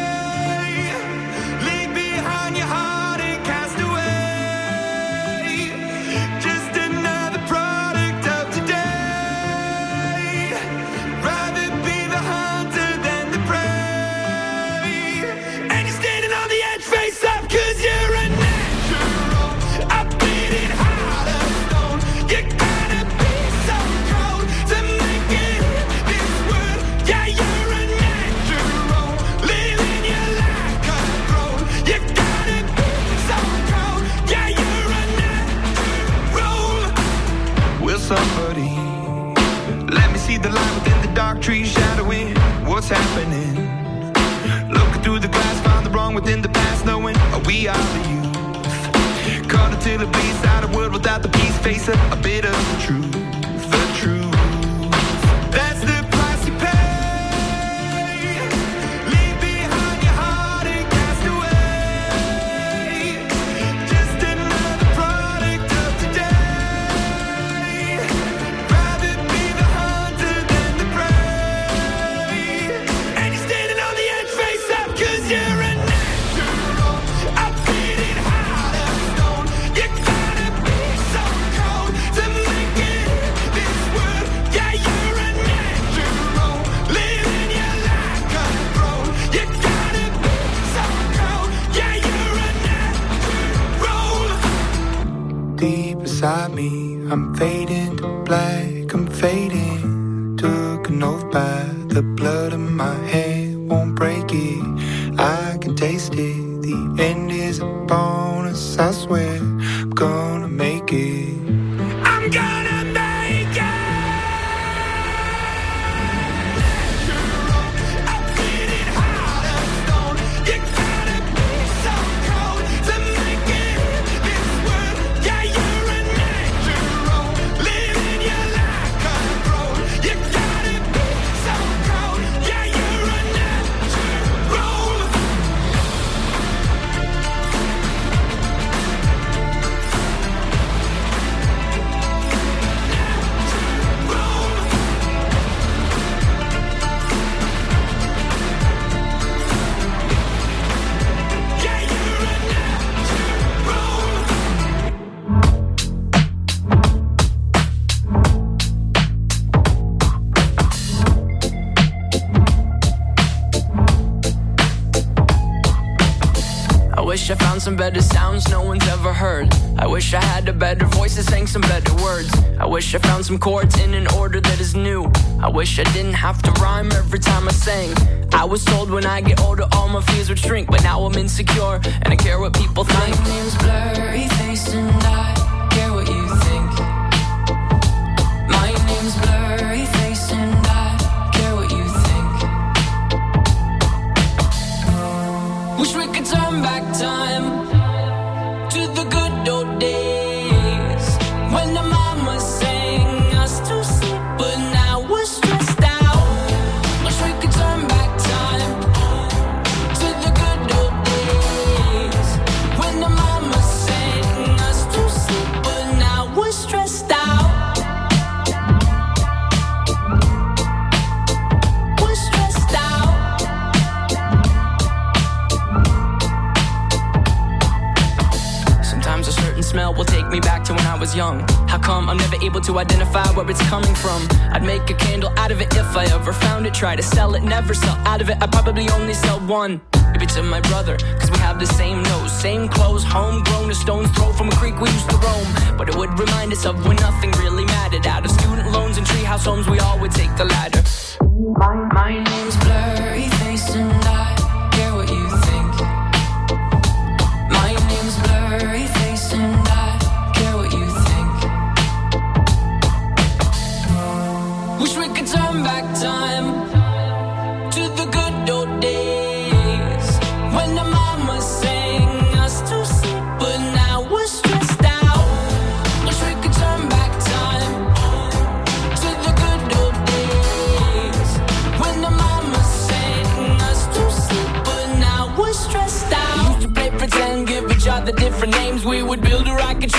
Leave behind your heart and cast away. Just another product of today. Rather be the hunter than the prey. And you're standing on the edge, face up, cause you're a natural. I bleed it heart of stone. You gotta be so cold to make it in this world. Yeah, you're a natural. Living your life control. You gotta be so cold. Yeah, you're a natural. Will somebody let me see the light within the dark trees shadowing what's happening? Looking through the glass, find the wrong within the past, knowing we are the youth. Caught until it bleeds out a world without the peace. Face up a bit of the truth, the truth. That's the price you pay. Leave behind your heart and cast away. Just another product of today. Rather be the hunter than the prey. And you're standing on the edge, face up, cause you're a natural. I bleed it heart of stone. You gotta be so cold to make it this world. Yeah, you're a natural. Living your life control. You gotta be so cold. Yeah, you're a natural. Deep inside me, I'm fading to black, I'm fading. Took an oath by the blood in my head, won't break it. I can taste it. The end is a bonus, I swear. I'm gonna make it. I'm gonna make it. I bleed it heart of stone. You gotta be so cold to make it this world. Yeah, you're a natural. Living your life control. You gotta be so cold. Yeah, you're a natural. Yeah, you're a I wish I found some better sounds no one's ever heard. I wish I had a better voice that sang some better words. I wish I found some chords in an order that is new. I wish I didn't have to rhyme every time I sang. I was told when I get older all my fears would shrink, but now I'm insecure and I care what people think. My name's Blurry Face and I care what you think. My name's Blurry Face and I care what you think. Wish we could turn back time to the good old days when the mama sang us to sleep, but now we're stressed out. Wish we could turn back time to the good old days when the mama sang us to sleep, but now we're stressed out. We're stressed out. Sometimes a certain smell will take me back to when I was young. How come I'm never able to identify where it's coming from? I'd make a candle out of it if I ever found it. Try to sell it, never sell out of it. I'd probably only sell one. Maybe to my brother, cause we have the same nose, same clothes, homegrown, a stone's throw from a creek we used to roam. But it would remind us of when nothing really mattered. Out of student loans and treehouse homes, we all would take the ladder. My name's Blurry Face and I care what you think. My name's Blurry Face and I care what you think. Wish we could turn back time to the good old days when the mama sang us to sleep, but now we're stressed out. Wish we could turn back time to the good old days when the mama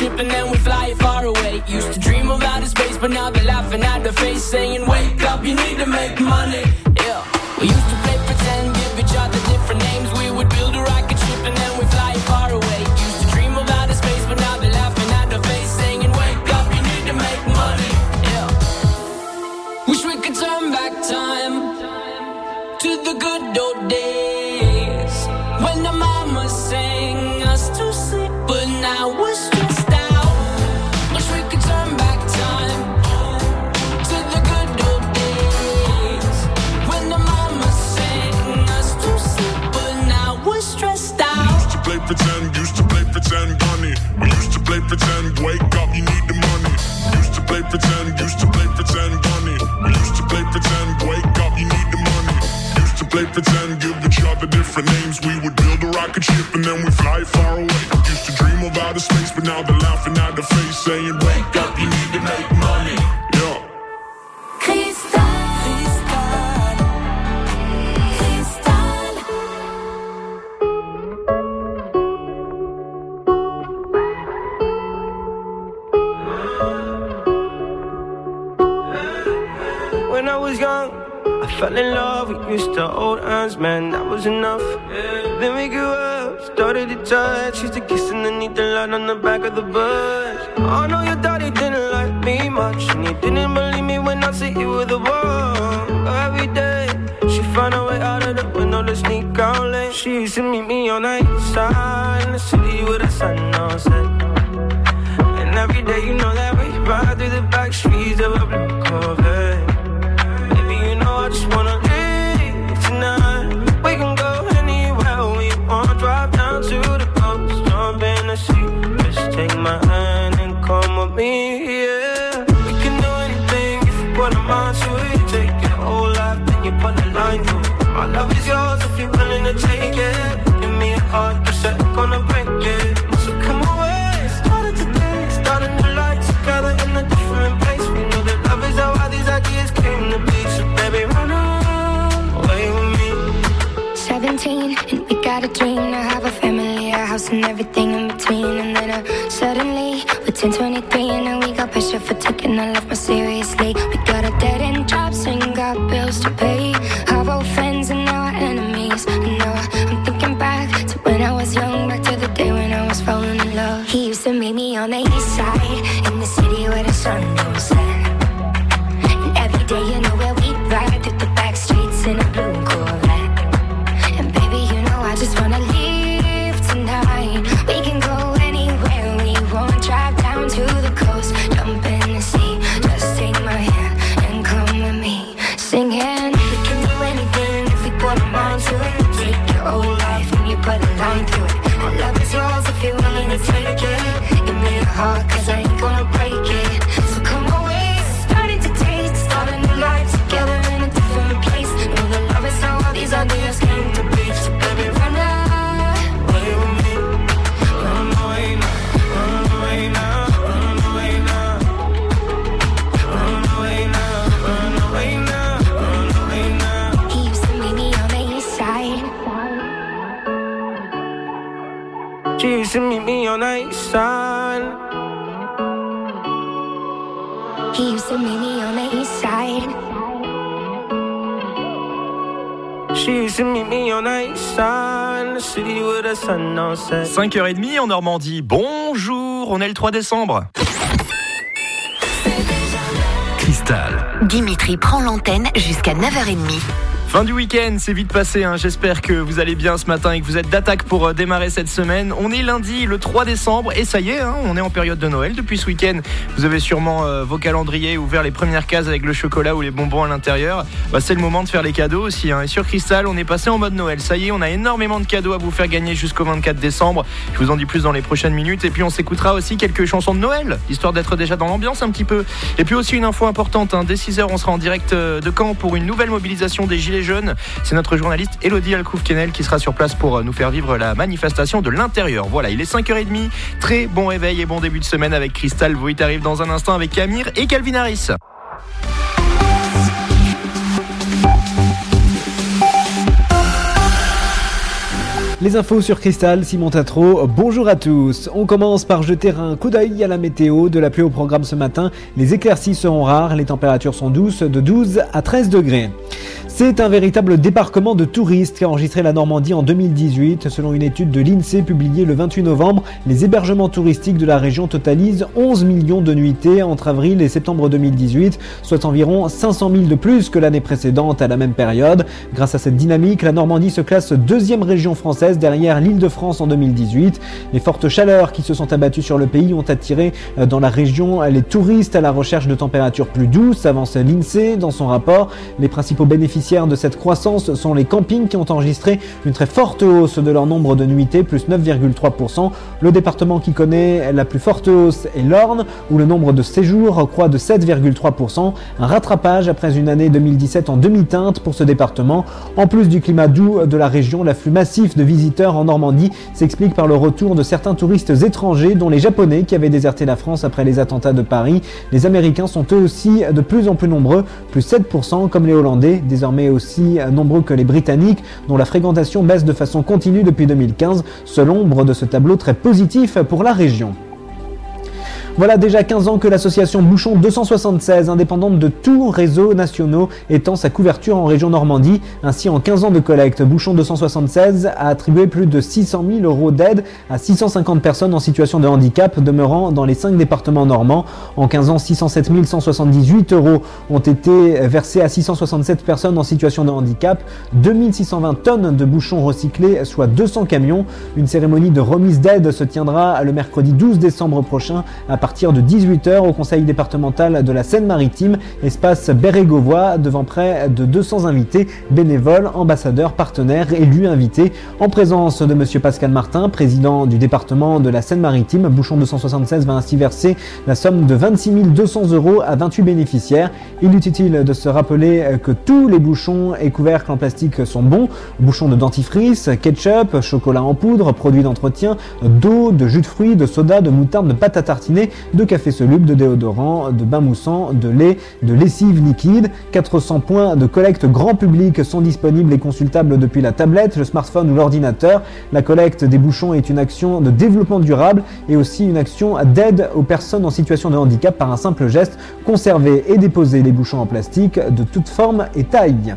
ship and then we fly far away. Used to dream of outer space, but now they're laughing at the face, saying, wake up, you need to make money. Yeah. We used to play pretend, give each other different names. We would build a rocket ship and then we fly far away. Used to dream of outer space, but now they're laughing at the face, saying, wake up, you need to make money. Yeah. Wish we could turn back time to the good old days when the mama sang us to sleep, but now we're stressed out. Wish we could turn back time to the good old days when the mama sang us to sleep, but now we're stressed out. We used to play pretend, bunny. We used to play pretend, wake up, you need the money. Used to play pretend, bunny. We used to play pretend, wake up, you need the money. Used to play pretend, give each other different names. We would build a rocket ship and then we fly far away. Used to dream of outer space, but now they're laughing at the face, saying, wake up, you need to make money. Yeah. When I was young, I fell in love. We used to hold hands, man, that was enough. Then we grew up, started to touch. Used to kiss underneath the light on the back of the bus. I know your daddy didn't like me much, and he didn't believe me when I said you were the one. Every day, she found a way out of the window to sneak out late. She used to meet me on the east side in the city with the sun on set. And every day, you know that we ride through the back streets of a blue Corvette. I just wanna leave tonight. We can go anywhere we want. Drive down to the coast, jump in the sea. Just take my hand and come with me, yeah. We can do anything if you put a mind to it. You take your whole life, then you put a line through it. My love is yours if you're willing to take it. Give me a heart, you said I'm gonna break it. So come away, started today. Start a new life together in a different place. We know that love is how these ideas came to be. So baby, run away with me. 17, and we got a dream to have a family, a house and everything in between. And then suddenly, we're 10, 23, and now we got pressure for taking our life more seriously. We got a dead-end jobs and got bills to pay. Our old friends and now our enemies. And now I'm thinking back to when I was young, back to the day when I was falling in love. He used to meet me on the east side, in the city where the sun don't set. And every day, you know where we ride through the back streets in a blue Corvette. And baby, you know I just wanna leave tonight. We can go anywhere we want. Drive down to the coast, jump in the sea. Just take my hand and come with me, singing. We can do anything if we put a mind to it. Take your whole life and you put a line through it. My love is yours if you're willing to take it. Give me a heart, 'cause I ain't gonna break it. So come away, starting to taste. Start a new life together in a different place. Know that love is how all these ideas came to be. So baby, run away with me. Run away now, run away now, run away now. Run away now, run away now, run away now. He used to meet me on the east side. She used to meet me on the east side. He used to meet me on the east side. She used to meet me on the east side, in the city with the sun on set. 5h30 en Normandie. Bonjour, on est le 3 décembre. Cristal. Dimitri prend l'antenne jusqu'à 9h30. Fin du week-end, c'est vite passé, hein. J'espère que vous allez bien ce matin et que vous êtes d'attaque pour démarrer cette semaine. On est lundi, le 3 décembre, et ça y est, hein, on est en période de Noël. Depuis ce week-end, vous avez sûrement vos calendriers ouverts, les premières cases avec le chocolat ou les bonbons à l'intérieur. C'est le moment de faire les cadeaux aussi, hein. Et sur Cristal, on est passé en mode Noël. Ça y est, on a énormément de cadeaux à vous faire gagner jusqu'au 24 décembre. Je vous en dis plus dans les prochaines minutes. Et puis on s'écoutera aussi quelques chansons de Noël, histoire d'être déjà dans l'ambiance un petit peu. Et puis aussi une info importante, hein. Dès 6h, on sera en direct de Caen pour une nouvelle mobilisation des Gilets jaunes. C'est notre journaliste Elodie Alcouf-Kenel qui sera sur place pour nous faire vivre la manifestation de l'intérieur. Voilà, il est 5h30, très bon réveil et bon début de semaine avec Cristal. Voit arrive dans un instant avec Camille et Calvin Harris. Les infos sur Cristal, Simon Tatro, bonjour à tous. On commence par jeter un coup d'œil à la météo. De la pluie au programme ce matin, les éclaircies seront rares, les températures sont douces, de 12 à 13 degrés. C'est un véritable débarquement de touristes qu'a enregistré la Normandie en 2018. Selon une étude de l'INSEE publiée le 28 novembre, les hébergements touristiques de la région totalisent 11 millions de nuitées entre avril et septembre 2018, soit environ 500 000 de plus que l'année précédente à la même période. Grâce à cette dynamique, la Normandie se classe deuxième région française derrière l'Île-de-France en 2018. Les fortes chaleurs qui se sont abattues sur le pays ont attiré dans la région les touristes à la recherche de températures plus douces, avance l'INSEE dans son rapport. Les principaux bénéficiaires de cette croissance sont les campings qui ont enregistré une très forte hausse de leur nombre de nuitées, plus 9,3%. Le département qui connaît la plus forte hausse est l'Orne, où le nombre de séjours croît de 7,3%. Un rattrapage après une année 2017 en demi-teinte pour ce département. En plus du climat doux de la région, l'afflux massif de visiteurs en Normandie s'explique par le retour de certains touristes étrangers, dont les Japonais qui avaient déserté la France après les attentats de Paris. Les Américains sont eux aussi de plus en plus nombreux, plus 7%, comme les Hollandais, désormais aussi nombreux que les Britanniques, dont la fréquentation baisse de façon continue depuis 2015, seule ombre de ce tableau très positif pour la région. Voilà déjà 15 ans que l'association Bouchon 276, indépendante de tous réseaux nationaux, étend sa couverture en région Normandie. Ainsi, en 15 ans de collecte, Bouchon 276 a attribué plus de 600 000 € d'aide à 650 personnes en situation de handicap demeurant dans les 5 départements normands. En 15 ans, 607 178 € ont été versés à 667 personnes en situation de handicap, 2620 tonnes de bouchons recyclés, soit 200 camions. Une cérémonie de remise d'aide se tiendra le mercredi 12 décembre prochain à partir de 18h au conseil départemental de la Seine-Maritime, espace Bérégovois, devant près de 200 invités, bénévoles, ambassadeurs, partenaires, élus invités. En présence de monsieur Pascal Martin, président du département de la Seine-Maritime, Bouchon 276 va ainsi verser la somme de 26 200 € à 28 bénéficiaires. Il est utile de se rappeler que tous les bouchons et couvercles en plastique sont bons. Bouchons de dentifrice, ketchup, chocolat en poudre, produits d'entretien, d'eau, de jus de fruits, de soda, de moutarde, de pâte à tartiner, de café soluble, de déodorant, de bain moussant, de lait, de lessive liquide. 400 points de collecte grand public sont disponibles et consultables depuis la tablette, le smartphone ou l'ordinateur. La collecte des bouchons est une action de développement durable et aussi une action d'aide aux personnes en situation de handicap par un simple geste: conserver et déposer les bouchons en plastique de toute forme et taille.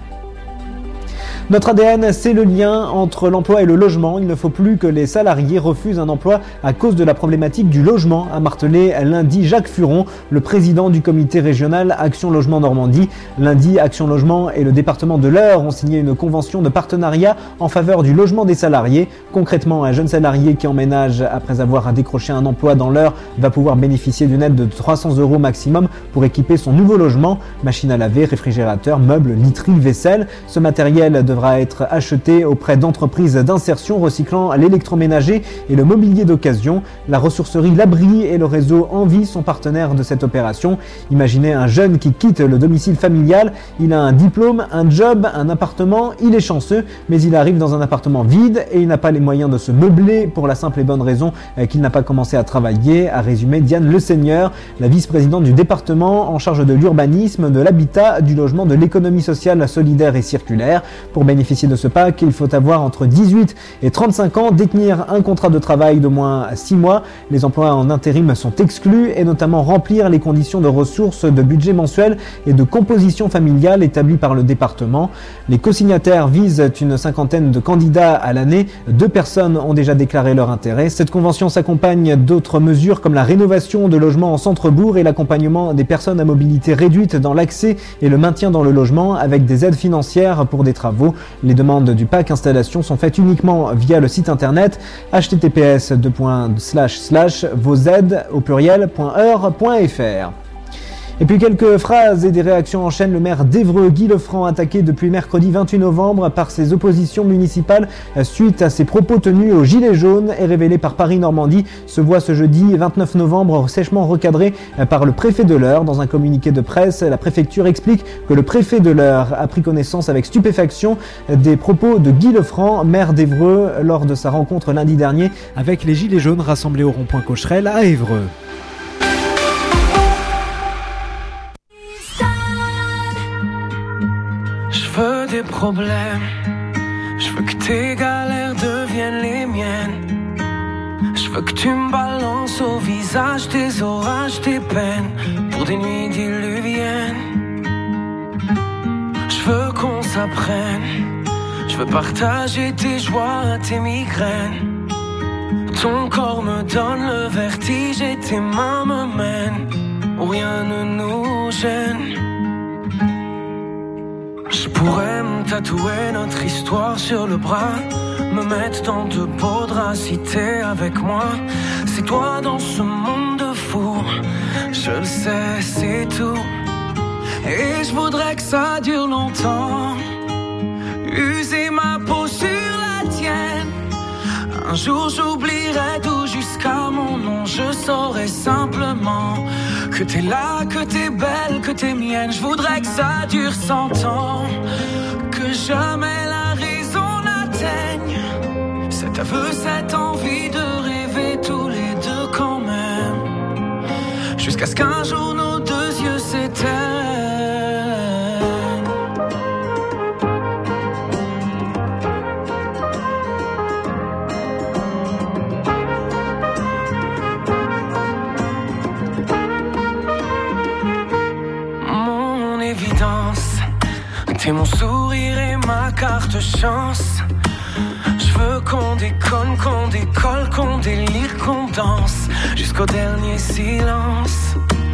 Notre ADN, c'est le lien entre l'emploi et le logement. Il ne faut plus que les salariés refusent un emploi à cause de la problématique du logement, a martelé lundi Jacques Furon, le président du comité régional Action Logement Normandie. Lundi, Action Logement et le département de l'Eure ont signé une convention de partenariat en faveur du logement des salariés. Concrètement, un jeune salarié qui emménage après avoir décroché un emploi dans l'Eure va pouvoir bénéficier d'une aide de 300 € maximum pour équiper son nouveau logement. Machine à laver, réfrigérateur, meubles, literie, vaisselle. Ce matériel devra être acheté auprès d'entreprises d'insertion recyclant l'électroménager et le mobilier d'occasion. La ressourcerie L'Abri et le réseau Envie sont partenaires de cette opération. Imaginez un jeune qui quitte le domicile familial, il a un diplôme, un job, un appartement, il est chanceux, mais il arrive dans un appartement vide et il n'a pas les moyens de se meubler pour la simple et bonne raison qu'il n'a pas commencé à travailler, a résumé Diane Le Seigneur, la vice-présidente du département en charge de l'urbanisme, de l'habitat, du logement, de l'économie sociale, solidaire et circulaire. Pour bénéficier de ce pack, il faut avoir entre 18 et 35 ans, détenir un contrat de travail d'au moins 6 mois. Les emplois en intérim sont exclus et notamment remplir les conditions de ressources, de budget mensuel et de composition familiale établies par le département. Les co-signataires visent une cinquantaine de candidats à l'année. 2 personnes ont déjà déclaré leur intérêt. Cette convention s'accompagne d'autres mesures comme la rénovation de logements en centre-bourg et l'accompagnement des personnes à mobilité réduite dans l'accès et le maintien dans le logement avec des aides financières pour des travaux. Les demandes du pack installation sont faites uniquement via le site internet https://vosaides.eure.fr. Et puis quelques phrases et des réactions en chaîne. Le maire d'Évreux, Guy Lefranc, attaqué depuis mercredi 28 novembre par ses oppositions municipales suite à ses propos tenus aux Gilets jaunes et révélés par Paris-Normandie, se voit ce jeudi 29 novembre sèchement recadré par le préfet de l'Eure. Dans un communiqué de presse, la préfecture explique que le préfet de l'Eure a pris connaissance avec stupéfaction des propos de Guy Lefranc, maire d'Évreux, lors de sa rencontre lundi dernier avec les Gilets jaunes rassemblés au rond-point Cocherel à Évreux. Je veux des problèmes, je veux que tes galères deviennent deviennent les miennes. Je veux que tu me balances au visage tes orages, tes peines, pour des nuits diluviennes. Je veux qu'on s'apprenne, je veux partager tes joies, tes migraines. Ton corps me donne le vertige et tes mains me mènent où rien ne nous gêne. Je pourrais me tatouer notre histoire sur le bras, me mettre dans de beaux draps si t'es avec moi. C'est toi dans ce monde de fou, je le sais, c'est tout. Et je voudrais que ça dure longtemps, user ma peau sur la tienne. Un jour j'oublierai tout jusqu'à mon nom, je saurai simplement que t'es là, que t'es belle, que t'es mienne. Je voudrais que ça dure 100 ans, que jamais la raison n'atteigne cet aveu, cette envie de rêver tous les deux quand même, jusqu'à ce qu'un jour nos deux yeux s'éteignent. T'es mon sourire et ma carte chance. Je veux qu'on déconne, qu'on décolle, qu'on délire, qu'on danse jusqu'au dernier silence.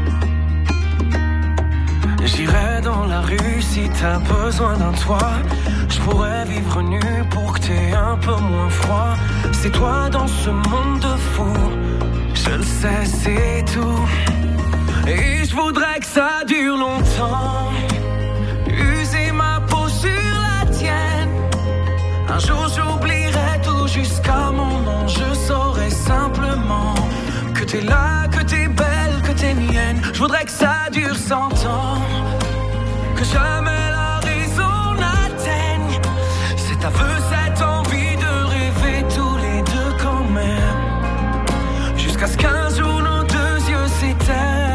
J'irai dans la rue si t'as besoin d'un toit. Je pourrais vivre nu pour que t'aies un peu moins froid. C'est toi dans ce monde de fous, je le sais, c'est tout. Et je voudrais que ça dure longtemps, user ma peau sur la tienne. Un jour j'oublierai tout jusqu'à mon nom, je saurai simplement que t'es là, que t'es belle, que t'es mienne. Je voudrais que ça dure 100 ans, que jamais la raison n'atteigne cet aveu, cette envie de rêver tous les deux quand même, jusqu'à ce qu'un jour nos deux yeux s'éteignent.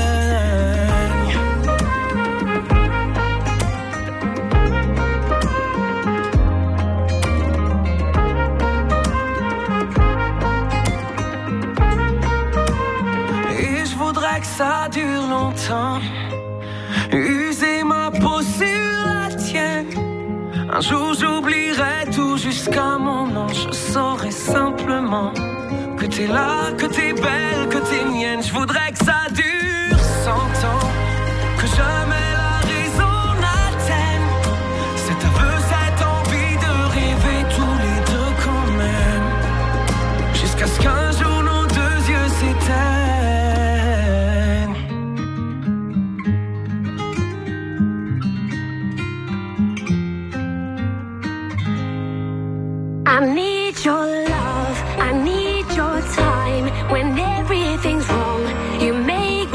Que ça dure longtemps, user ma peau sur la tienne. Un jour j'oublierai tout jusqu'à mon nom, je saurai simplement que t'es là, que t'es belle, que t'es mienne. Je voudrais que ça dure 100 ans, que jamais la raison n'atteigne cet aveu, cette envie de rêver tous les deux quand même, jusqu'à ce qu'un jour nos deux yeux s'éteignent. I need your love, I need your time. When everything's wrong, you make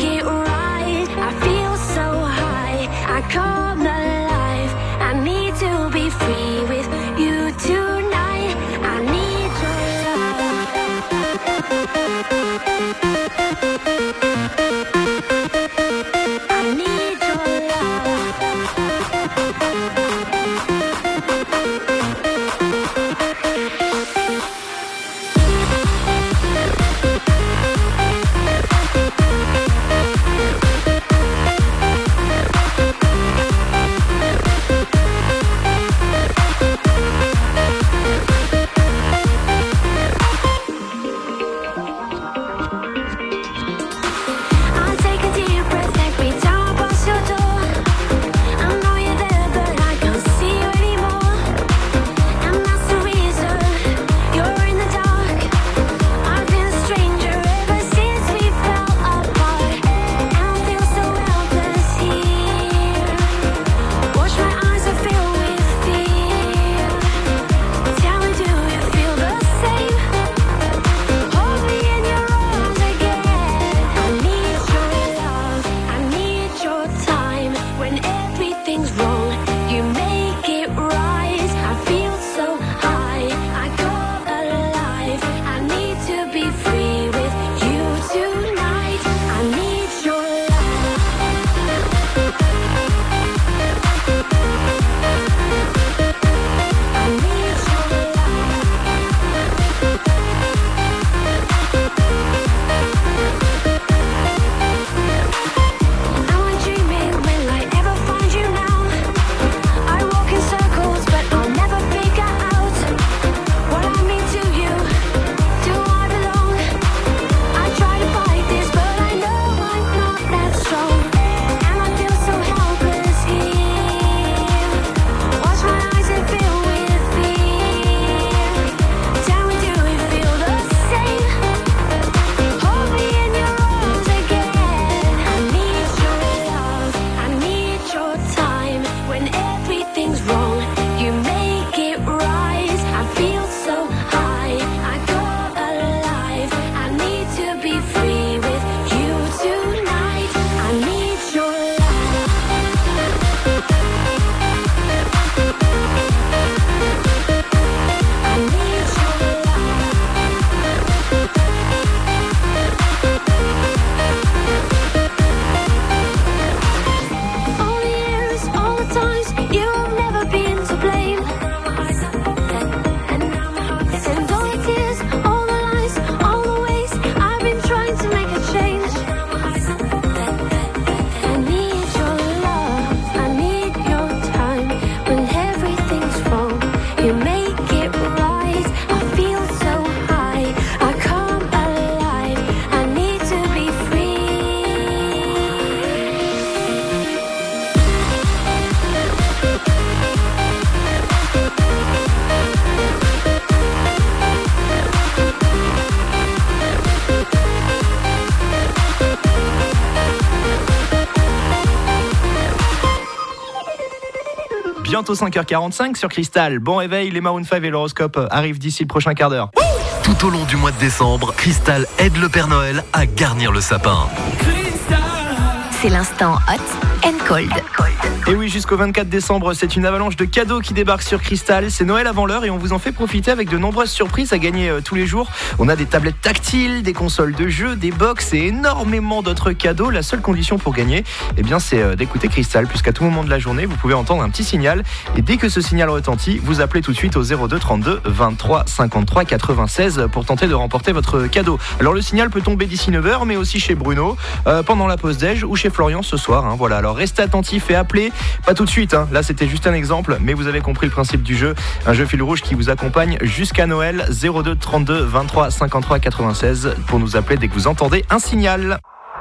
bientôt 5h45 sur Cristal. Bon réveil, les Maroon 5 et l'horoscope arrivent d'ici le prochain quart d'heure. Tout au long du mois de décembre, Cristal aide le Père Noël à garnir le sapin. C'est l'instant hot and cold. Et oui, jusqu'au 24 décembre, c'est une avalanche de cadeaux qui débarque sur Cristal. C'est Noël avant l'heure et on vous en fait profiter avec de nombreuses surprises à gagner tous les jours. On a des tablettes tactiles, des consoles de jeux, des box et énormément d'autres cadeaux. La seule condition pour gagner, eh bien, c'est d'écouter Cristal, puisqu'à tout moment de la journée, vous pouvez entendre un petit signal. Et dès que ce signal retentit, vous appelez tout de suite au 02 32 23 53 96 pour tenter de remporter votre cadeau. Alors le signal peut tomber d'ici 9h, mais aussi chez Bruno, pendant la pause déj ou chez Florian ce soir. Voilà, alors restez attentifs et appelez. Pas tout de suite, là c'était juste un exemple, mais vous avez compris le principe du jeu. Un jeu fil rouge qui vous accompagne jusqu'à Noël. 02 32 23 53 96 pour nous appeler dès que vous entendez un signal.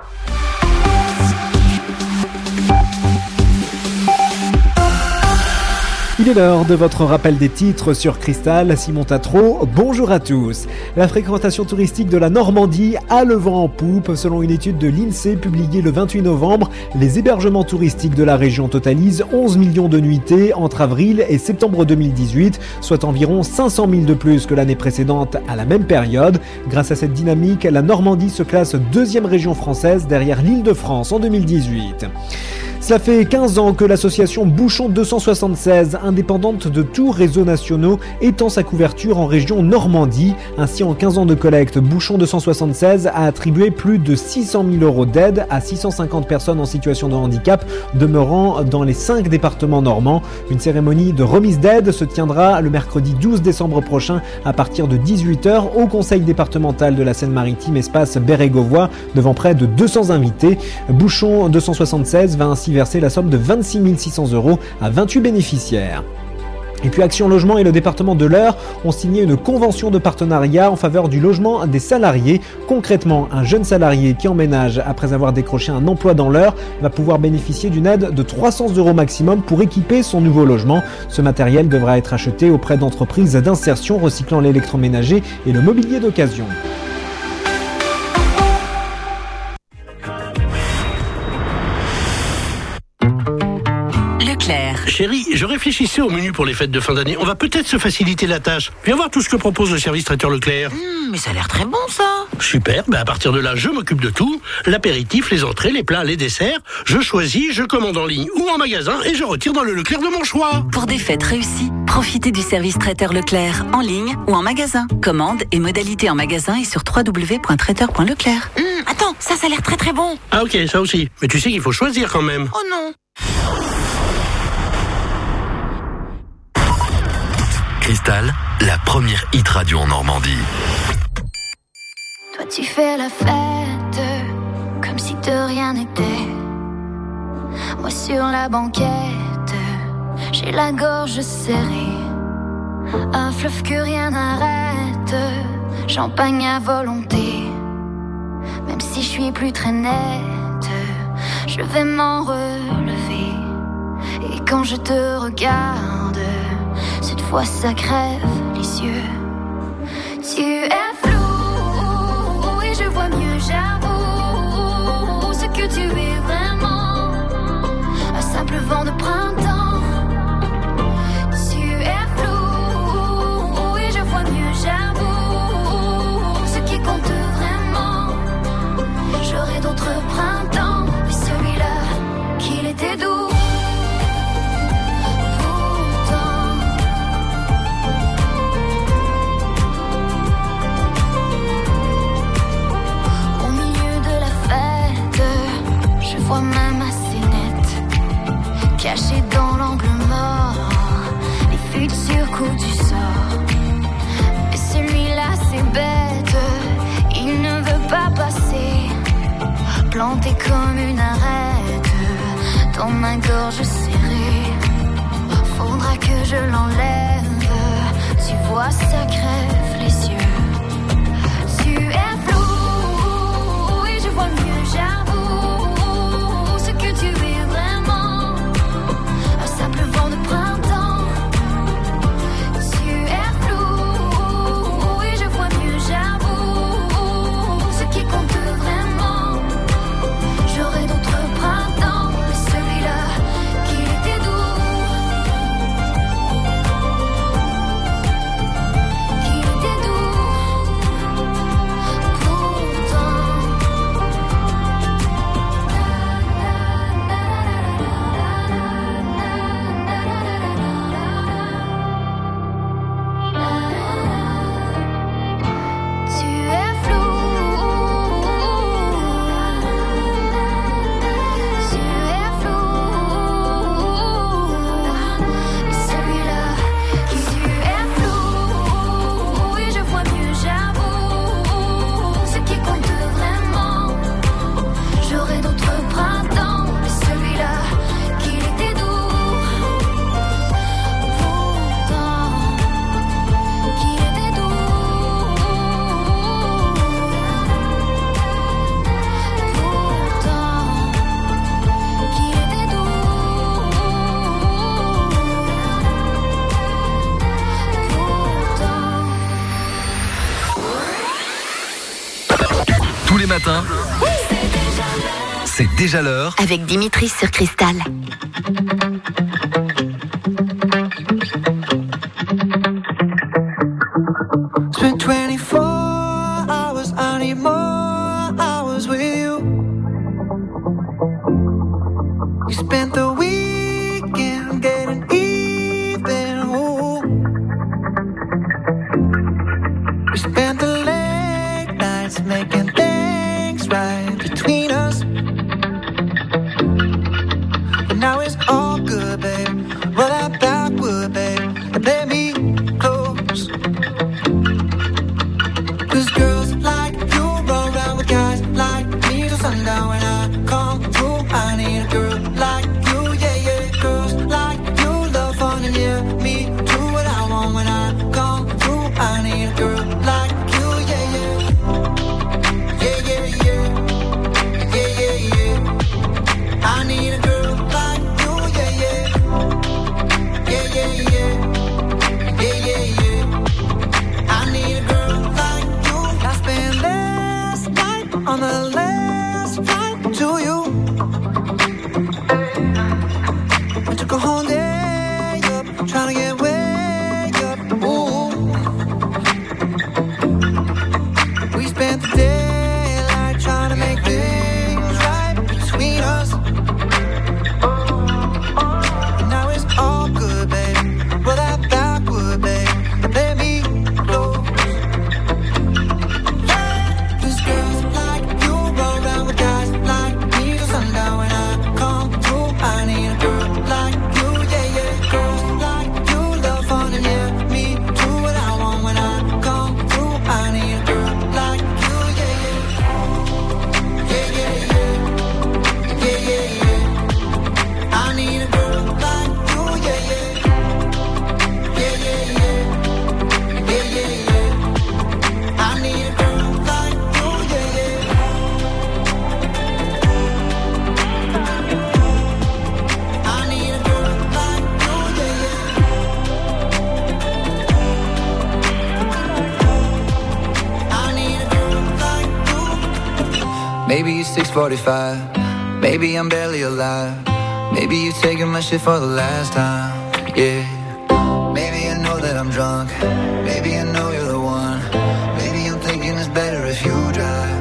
Il est l'heure de votre rappel des titres sur Cristal. Simon Tatro, bonjour à tous. La fréquentation touristique de la Normandie a le vent en poupe. Selon une étude de l'INSEE publiée le 28 novembre, les hébergements touristiques de la région totalisent 11 millions de nuitées entre avril et septembre 2018, soit environ 500 000 de plus que l'année précédente à la même période. Grâce à cette dynamique, la Normandie se classe deuxième région française derrière l'Île-de-France en 2018. Cela fait 15 ans que l'association Bouchon 276, indépendante de tous réseaux nationaux, étend sa couverture en région Normandie. Ainsi, en 15 ans de collecte, Bouchon 276 a attribué plus de 600 000 € d'aide à 650 personnes en situation de handicap, demeurant dans les 5 départements normands. Une cérémonie de remise d'aide se tiendra le mercredi 12 décembre prochain à partir de 18h au conseil départemental de la Seine-Maritime, espace Bérégovois, devant près de 200 invités. Bouchon 276 va ainsi verser la somme de 26 600 € à 28 bénéficiaires. Et puis Action Logement et le département de l'Eure ont signé une convention de partenariat en faveur du logement des salariés. Concrètement, un jeune salarié qui emménage après avoir décroché un emploi dans l'Eure va pouvoir bénéficier d'une aide de 300 € maximum pour équiper son nouveau logement. Ce matériel devra être acheté auprès d'entreprises d'insertion recyclant l'électroménager et le mobilier d'occasion. Chérie, je réfléchissais au menu pour les fêtes de fin d'année. On va peut-être se faciliter la tâche. Viens voir tout ce que propose le service traiteur Leclerc. Mais ça a l'air très bon, ça. Super, à partir de là, je m'occupe de tout. L'apéritif, les entrées, les plats, les desserts. Je choisis, je commande en ligne ou en magasin et je retire dans le Leclerc de mon choix. Pour des fêtes réussies, profitez du service traiteur Leclerc, en ligne ou en magasin. Commande et modalités en magasin et sur www.traiteur.leclerc. Attends, ça a l'air très très bon. Ah ok, ça aussi. Mais tu sais qu'il faut choisir quand même. Oh non. Cristal, la première hit radio en Normandie. Toi tu fais la fête comme si de rien n'était. Moi sur la banquette, j'ai la gorge serrée. Un fleuve que rien n'arrête, champagne à volonté. Même si je suis plus très nette, je vais m'en relever. Et quand je te regarde, cette fois ça crève les yeux. Tu es flou et je vois mieux, j'avoue ce que tu es vraiment. Un simple vent de printemps. Tu es flou et je vois mieux, j'avoue ce qui compte vraiment. J'aurai d'autres printemps, mais celui-là, qu'il était doux. Je vois même assez net, caché dans l'angle mort, les futurs coups du sort. Mais celui-là c'est bête, il ne veut pas passer, planté comme une arête dans ma gorge serrée. Faudra que je l'enlève, tu vois ça crève les yeux. Tu es flou et je vois mieux, j'avoue tu es vraiment un simple vent de printemps. Tu es flou et je vois mieux, j'avoue ce qui compte vraiment. J'aurai d'autres printemps, mais celui-là, qu'il était doux. c'est déjà l'heure. Avec Dimitri sur Cristal. Spent 24 hours, I need more hours with you. We spent the weekend getting even. Ooh. We spent the late nights making things right between us. But now it's all good, babe. Roll that backward, babe, and play me close. 'Cause girls like you roll around with guys like me till sundown. When I come through, I need a girl like you, yeah, yeah. Girls like you love fun and yeah, me do what I want. When I come through, I need a girl like you, yeah, yeah. Yeah, yeah, yeah. Yeah, yeah, yeah. I need a girl like you, yeah, yeah. Yeah, yeah, yeah. Yeah, yeah, yeah. I need a girl like you. I spent last night on the last flight to you. I took a whole day up, trying to get way up. Ooh. We spent the daylight trying to make things right between us. And now it's all good, babe. Roll that backward, babe, and play me close. 'Cause girls like you roll around with guys like me till sundown. When I come through, I need a girl like you, yeah, yeah. Girls like you love fun and yeah, me do what I want. When I come through, I need a girl like you, yeah, yeah. Yeah, yeah, yeah. Yeah, yeah, yeah. I need a girl like you, yeah, yeah. Yeah, yeah, yeah. Yeah, yeah, yeah. I need a girl like you, yeah, yeah. I need a girl like you, yeah, yeah. I need a girl like you. Maybe it's 6:45. Maybe I'm barely alive. Maybe you're taking my shit for the last time. Yeah. Maybe I know that I'm drunk. Maybe I know you're the one. Maybe I'm thinking it's better if you drive.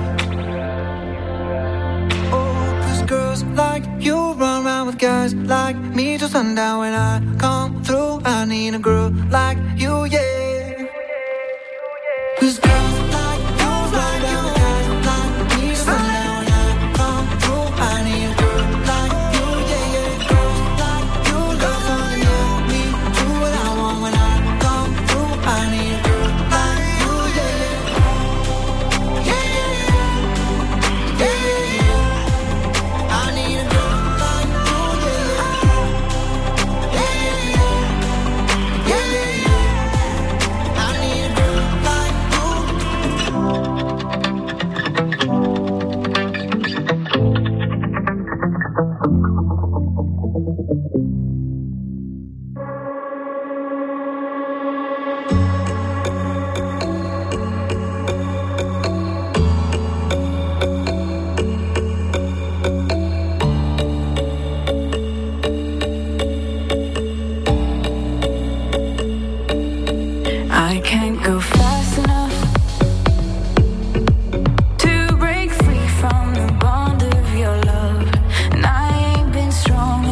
Oh, 'cause girls like you run around with guys like me till sundown. When I come through, I need a girl like you, yeah. 'Cause girls like you run around with guys like me till sundown. When I come through, I need a girl like you, yeah, yeah. Girls like you love fun, yeah, me do what I want. When I come through, I need a girl like you, yeah, yeah. Yeah, yeah, yeah. Yeah, yeah, yeah. I need a girl like you, yeah, yeah. Yeah, yeah, yeah. Yeah, yeah, yeah. I need a girl like you. I can't go fast enough to break free from the bond of your love, and I ain't been strong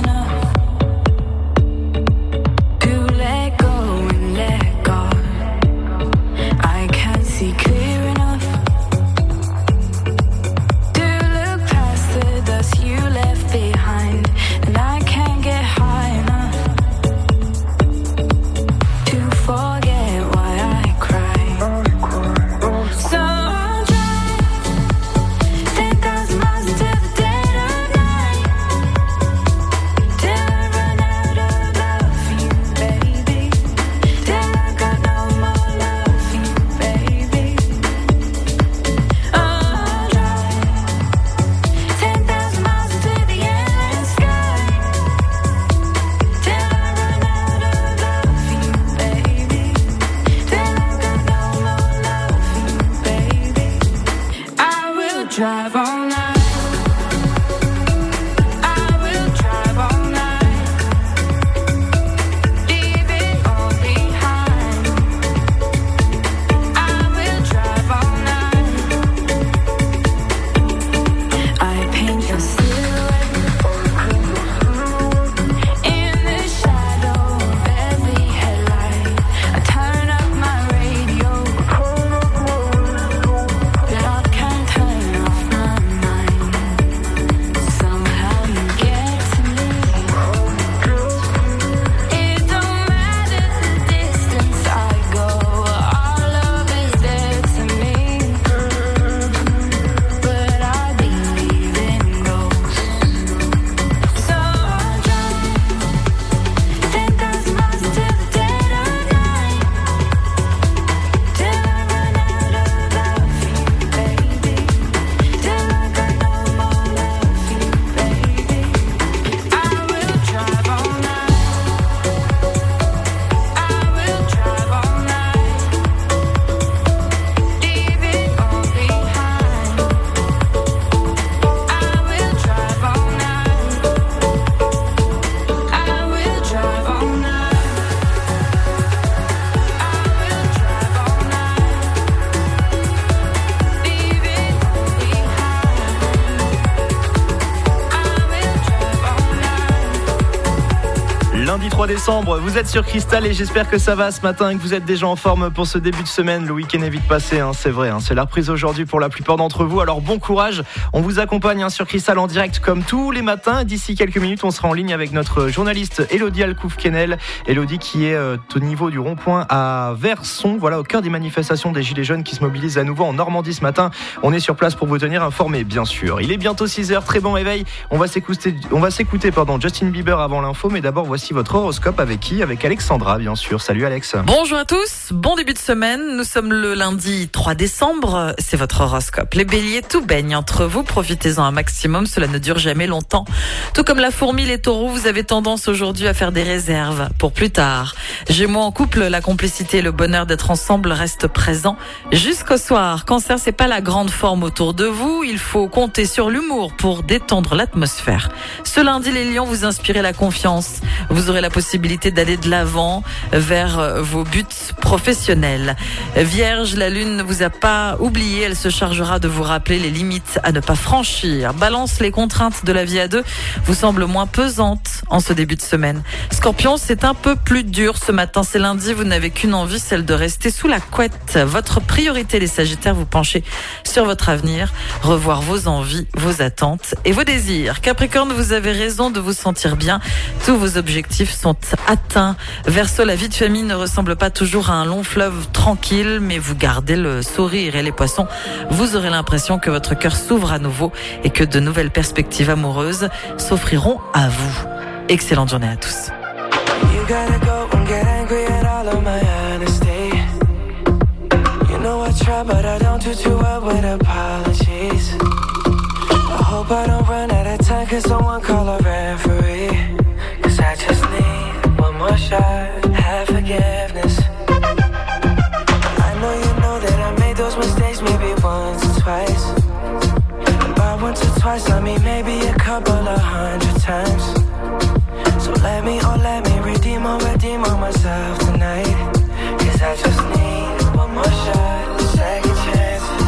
Lundi 3 décembre, vous êtes sur Cristal et j'espère que ça va ce matin et que vous êtes déjà en forme pour ce début de semaine. Le week-end est vite passé, c'est vrai, c'est la reprise aujourd'hui pour la plupart d'entre vous. Alors bon courage, on vous accompagne sur Cristal en direct comme tous les matins. D'ici quelques minutes, on sera en ligne avec notre journaliste Elodie Alcouf-Kenel. Elodie qui est au niveau du rond-point à Verson, voilà, au cœur des manifestations des Gilets jaunes qui se mobilisent à nouveau en Normandie ce matin. On est sur place pour vous tenir informés, bien sûr. Il est bientôt 6h, très bon réveil. On va s'écouter Justin Bieber avant l'info, mais d'abord voici votre horoscope avec qui ? Avec Alexandra, bien sûr. Salut Alex. Bonjour à tous, bon début de semaine. Nous sommes le lundi 3 décembre, c'est votre horoscope. Les béliers, tout baigne entre vous, profitez-en un maximum, cela ne dure jamais longtemps. Tout comme la fourmi, les taureaux, vous avez tendance aujourd'hui à faire des réserves pour plus tard. Gémeaux, en couple, la complicité et le bonheur d'être ensemble restent présents jusqu'au soir. Cancer, c'est pas la grande forme autour de vous, il faut compter sur l'humour pour détendre l'atmosphère. Ce lundi, les lions, vous inspirez la confiance. Vous aurez la possibilité d'aller de l'avant vers vos buts professionnels. Vierge, la lune ne vous a pas oublié, elle se chargera de vous rappeler les limites à ne pas franchir. Balance, les contraintes de la vie à deux vous semblent moins pesantes en ce début de semaine. Scorpion, c'est un peu plus dur ce matin, c'est lundi, vous n'avez qu'une envie, celle de rester sous la couette. Votre priorité, les Sagittaires, vous penchez sur votre avenir, revoir vos envies, vos attentes et vos désirs. Capricorne, vous avez raison de vous sentir bien, tous vos objectifs sont atteints. Verseau, la vie de famille ne ressemble pas toujours à un long fleuve tranquille, mais vous gardez le sourire. Et les Poissons, vous aurez l'impression que votre cœur s'ouvre à nouveau et que de nouvelles perspectives amoureuses s'offriront à vous. Excellente journée à tous. You gotta go and get angry at all of my honesty. You know I try, but I don't do too well with apologies. I hope I don't run out of time, cause someone call a referee. Cause I just need one more shot, have forgiveness. I know that I made those mistakes maybe once or twice. And by once or twice, I mean maybe a couple of 100 times. So let me redeem on myself tonight. Cause I just need one more shot, second chances.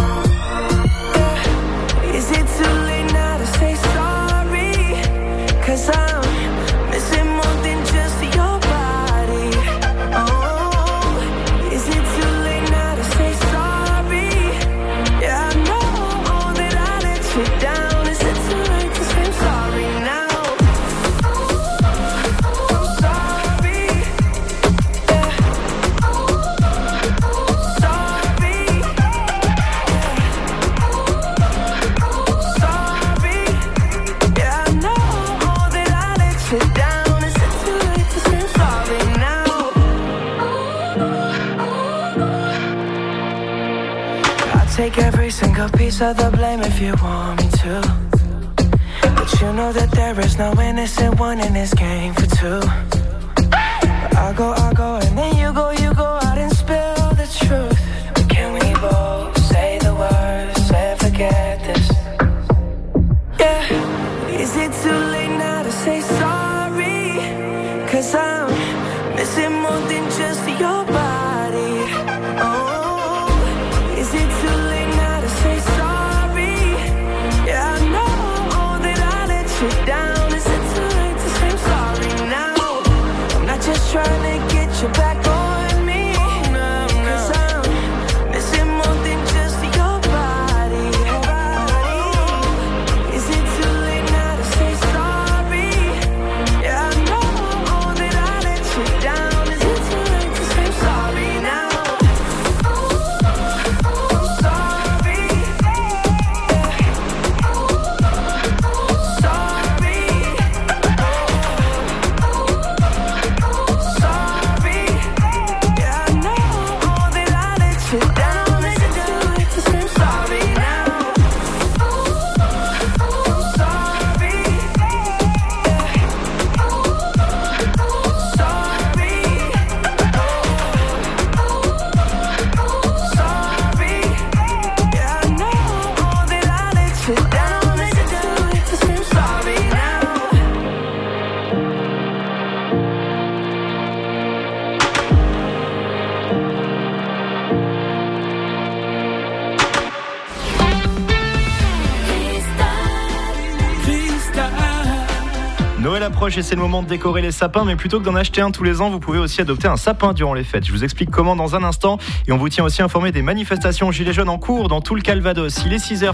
Yeah. Is it too late now to say sorry? Cause I'm missing more than just your body. Oh, is it too late now to say sorry? Yeah, I know that I let you down. Is it too late to say sorry now? Take every single piece of the blame if you want me to. But you know that there is no innocent one in this game for two. But I go, and then you go out and spill the truth. But can we both say the words and forget this? Yeah, is it too late now to say sorry? Cause I'm missing more than just your body. Oh, is it too late now to say sorry? Yeah, I know that I let you down. Is it too late to say sorry now? I'm not just trying to get you back on me. approche et c'est le moment de décorer les sapins, mais plutôt que d'en acheter un tous les ans, vous pouvez aussi adopter un sapin durant les fêtes. Je vous explique comment dans un instant et on vous tient aussi informé des manifestations Gilets jaunes en cours dans tout le Calvados. Il est 6h.